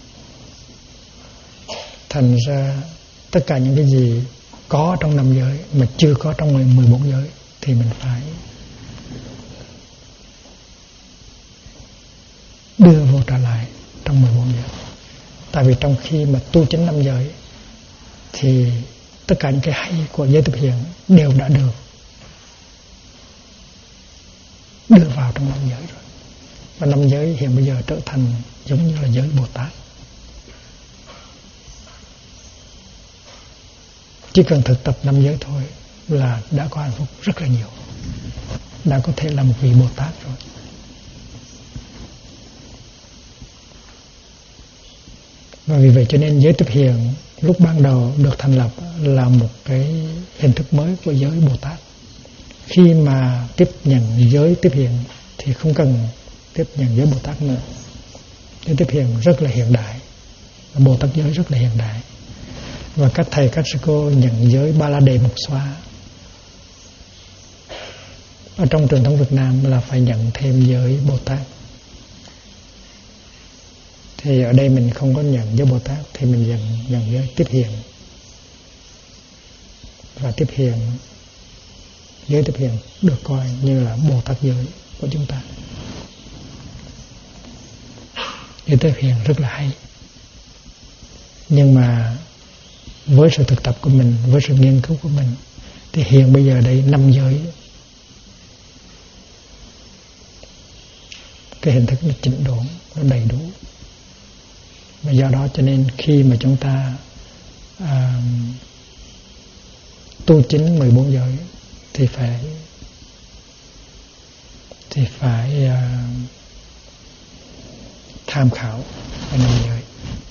Thành ra tất cả những cái gì có trong 5 giới mà chưa có trong 14 giới thì mình phải đưa vô trở lại trong 14 giới. Tại vì trong khi mà tu chỉnh 5 giới thì tất cả những cái hay của giới tiếp hiện đều đã được đưa vào trong 5 giới rồi. Và 5 giới hiện bây giờ trở thành giống như là giới Bồ Tát. Chỉ cần thực tập 5 giới thôi là đã có hạnh phúc rất là nhiều, đã có thể là một vị Bồ Tát rồi. Và vì vậy cho nên giới tiếp hiện lúc ban đầu được thành lập là một cái hình thức mới của giới Bồ Tát. Khi mà tiếp nhận giới tiếp hiện thì không cần tiếp nhận giới Bồ Tát nữa. Giới tiếp hiện rất là hiện đại, Bồ Tát giới rất là hiện đại. Và các thầy các sư cô nhận giới Ba La Đề Mục Xoa. Ở trong truyền thống Việt Nam là phải nhận thêm giới Bồ Tát. Thì ở đây mình không có nhận giới Bồ Tát thì mình nhận giới tiếp hiện. Và tiếp hiện, giới tiếp hiện được coi như là Bồ Tát giới của chúng ta. Giới tiếp hiện rất là hay. Nhưng mà với sự thực tập của mình, với sự nghiên cứu của mình, thì hiện bây giờ đây 5 giới, cái hình thức nó chỉnh đốn, nó đầy đủ. Và do đó cho nên khi mà chúng ta tu chính 14 giới thì phải tham khảo cái 5 giới.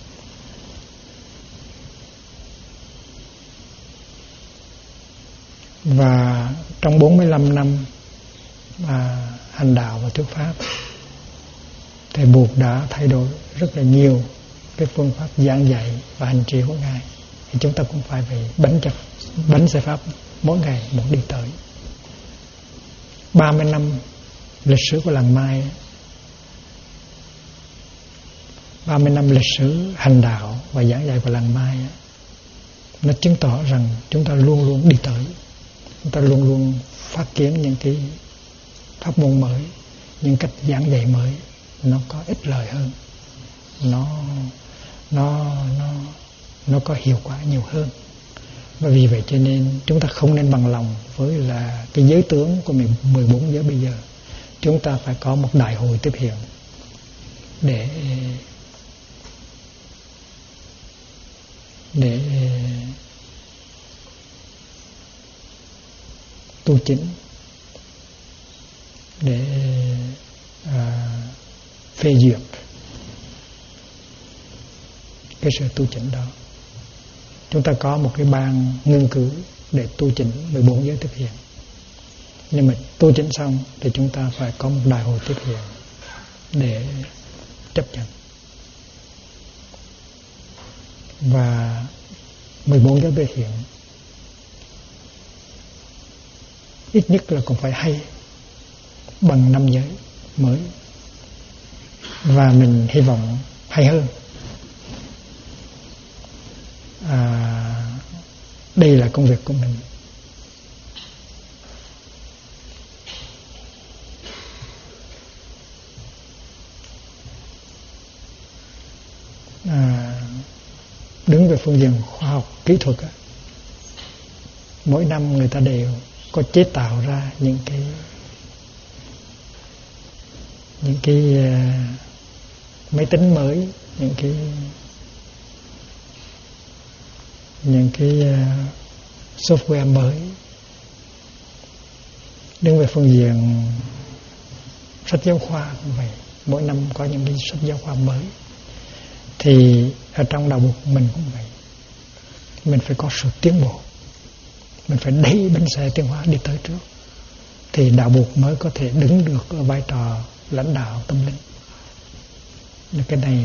Và trong 45 năm hành đạo và thuyết pháp, Thầy Buộc đã thay đổi rất là nhiều cái phương pháp giảng dạy và hành trì của Ngài. Thì chúng ta cũng phải bánh xe pháp mỗi ngày một đi tới. 30 năm lịch sử của làng Mai, 30 năm lịch sử hành đạo và giảng dạy của làng Mai, nó chứng tỏ rằng chúng ta luôn luôn đi tới. Chúng ta luôn luôn phát kiến những cái pháp môn mới, những cách giảng dạy mới, nó có ích lợi hơn, nó có hiệu quả nhiều hơn. Và vì vậy cho nên chúng ta không nên bằng lòng với là cái giới tướng của 14 giới bây giờ. Chúng ta phải có một đại hội tiếp hiện để tu chính, để phê duyệt cái sự tu chỉnh đó. Chúng ta có một cái ban nghiên cứu để tu chỉnh 14 giới tiếp hiện. Nhưng mà tu chỉnh xong thì chúng ta phải có một đại hội tiếp hiện để chấp nhận. Và 14 giới tiếp hiện ít nhất là cũng phải hay bằng 5 giới mới. Và mình hy vọng hay hơn. Đây là công việc của mình. Đứng về phương diện khoa học kỹ thuật, mỗi năm người ta đều có chế tạo ra những cái máy tính mới, những cái software mới. Đứng về phương diện sách giáo khoa cũng vậy, mỗi năm có những cái sách giáo khoa mới. Thì ở trong đạo Phật mình cũng vậy, mình phải có sự tiến bộ, mình phải đẩy bánh xe tiến hóa đi tới trước, thì đạo Phật mới có thể đứng được ở vai trò lãnh đạo tâm linh. Cái này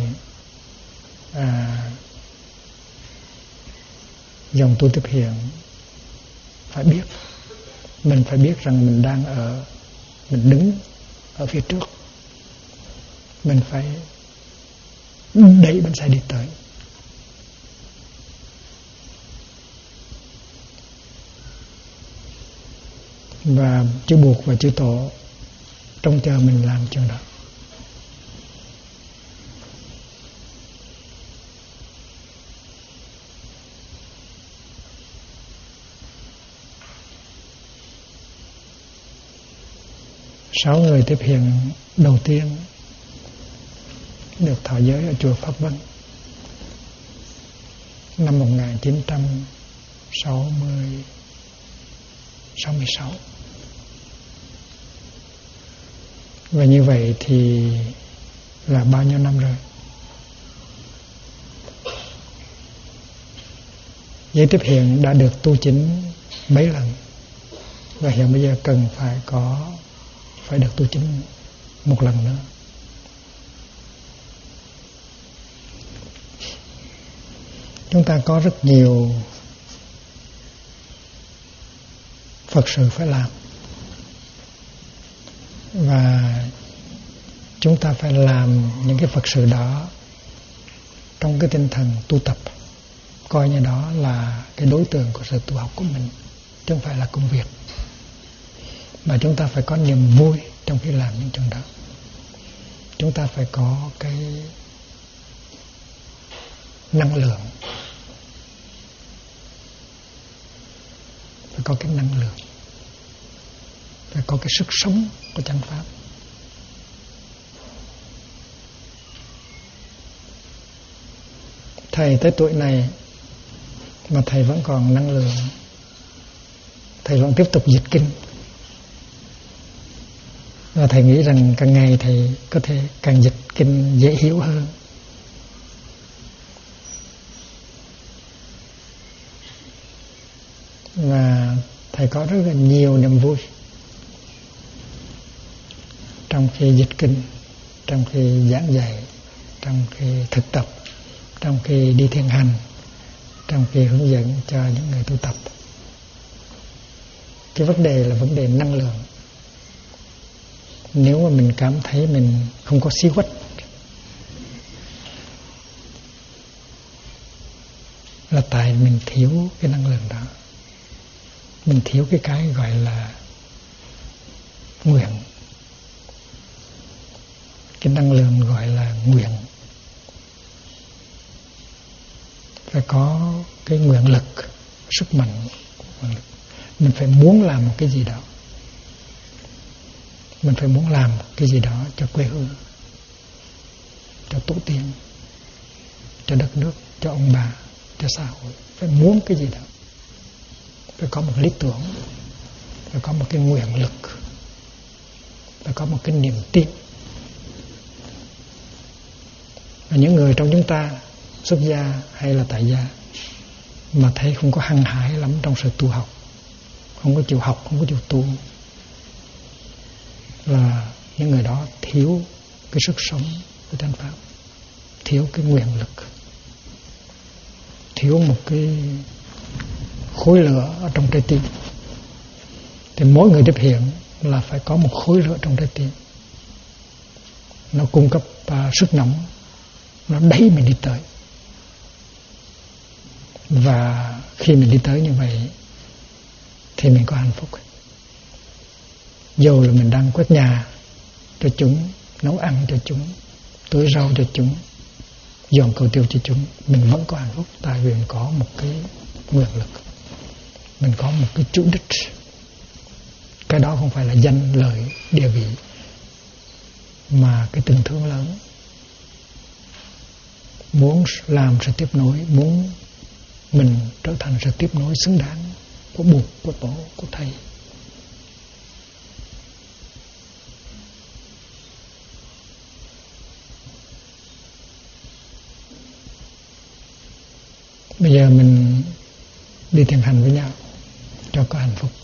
dòng tu tiếp hiện phải biết. Mình phải biết rằng mình đứng ở phía trước, mình phải đẩy bánh xe đi tới. Và chư Buộc và chư Tổ trông chờ mình làm chuyện đó. Sáu người tiếp hiện đầu tiên được thọ giới ở chùa Pháp Vân năm 1966. Và như vậy thì là bao nhiêu năm rồi? Giới tiếp hiện đã được tu chính mấy lần, và hiện bây giờ cần phải được tu chính một lần nữa. Chúng ta có rất nhiều Phật sự phải làm, và chúng ta phải làm những cái Phật sự đó trong cái tinh thần tu tập, coi như đó là cái đối tượng của sự tu học của mình, chứ không phải là công việc. Mà chúng ta phải có niềm vui trong khi làm những chuyện đó. Chúng ta phải có năng lượng, phải có cái năng lượng, phải có cái sức sống của chánh pháp. Thầy tới tuổi này mà thầy vẫn còn năng lượng, thầy vẫn tiếp tục dịch kinh. Và thầy nghĩ rằng càng ngày thầy có thể càng dịch kinh dễ hiểu hơn. Và thầy có rất là nhiều niềm vui trong khi dịch kinh, trong khi giảng dạy, trong khi thực tập, trong khi đi thiền hành, trong khi hướng dẫn cho những người tu tập. Cái vấn đề là vấn đề năng lượng. Nếu mà mình cảm thấy mình không có xí quách là tại mình thiếu cái năng lượng đó. Mình thiếu cái gọi là nguyện. Cái năng lượng gọi là nguyện. Phải có cái nguyện lực, sức mạnh. Mình phải muốn làm một cái gì đó. Mình phải muốn làm cái gì đó cho quê hương, cho tổ tiên, cho đất nước, cho ông bà, cho xã hội. Phải muốn cái gì đó. Phải có một lý tưởng, phải có một cái nguyện lực, phải có một cái niềm tin. Và những người trong chúng ta, xuất gia hay là tại gia, mà thấy không có hăng hái lắm trong sự tu học, không có chịu học, không có chịu tu, là những người đó thiếu cái sức sống của chánh pháp, thiếu cái nguyện lực, thiếu một cái khối lửa ở trong trái tim. Thì mỗi người tiếp hiện là phải có một khối lửa trong trái tim, nó cung cấp sức nóng, nó đẩy mình đi tới. Và khi mình đi tới như vậy thì mình có hạnh phúc. Dù là mình đang quét nhà cho chúng, nấu ăn cho chúng, tưới rau cho chúng, dọn cầu tiêu cho chúng, mình vẫn có hạnh phúc. Tại vì mình có một cái nguyện lực, mình có một cái chủ đích. Cái đó không phải là danh lợi địa vị, mà cái tình thương lớn, muốn làm sự tiếp nối, muốn mình trở thành sự tiếp nối xứng đáng của Bụt, của Tổ, của Thầy. Bây giờ mình đi thiền hành với nhau cho có hạnh phúc.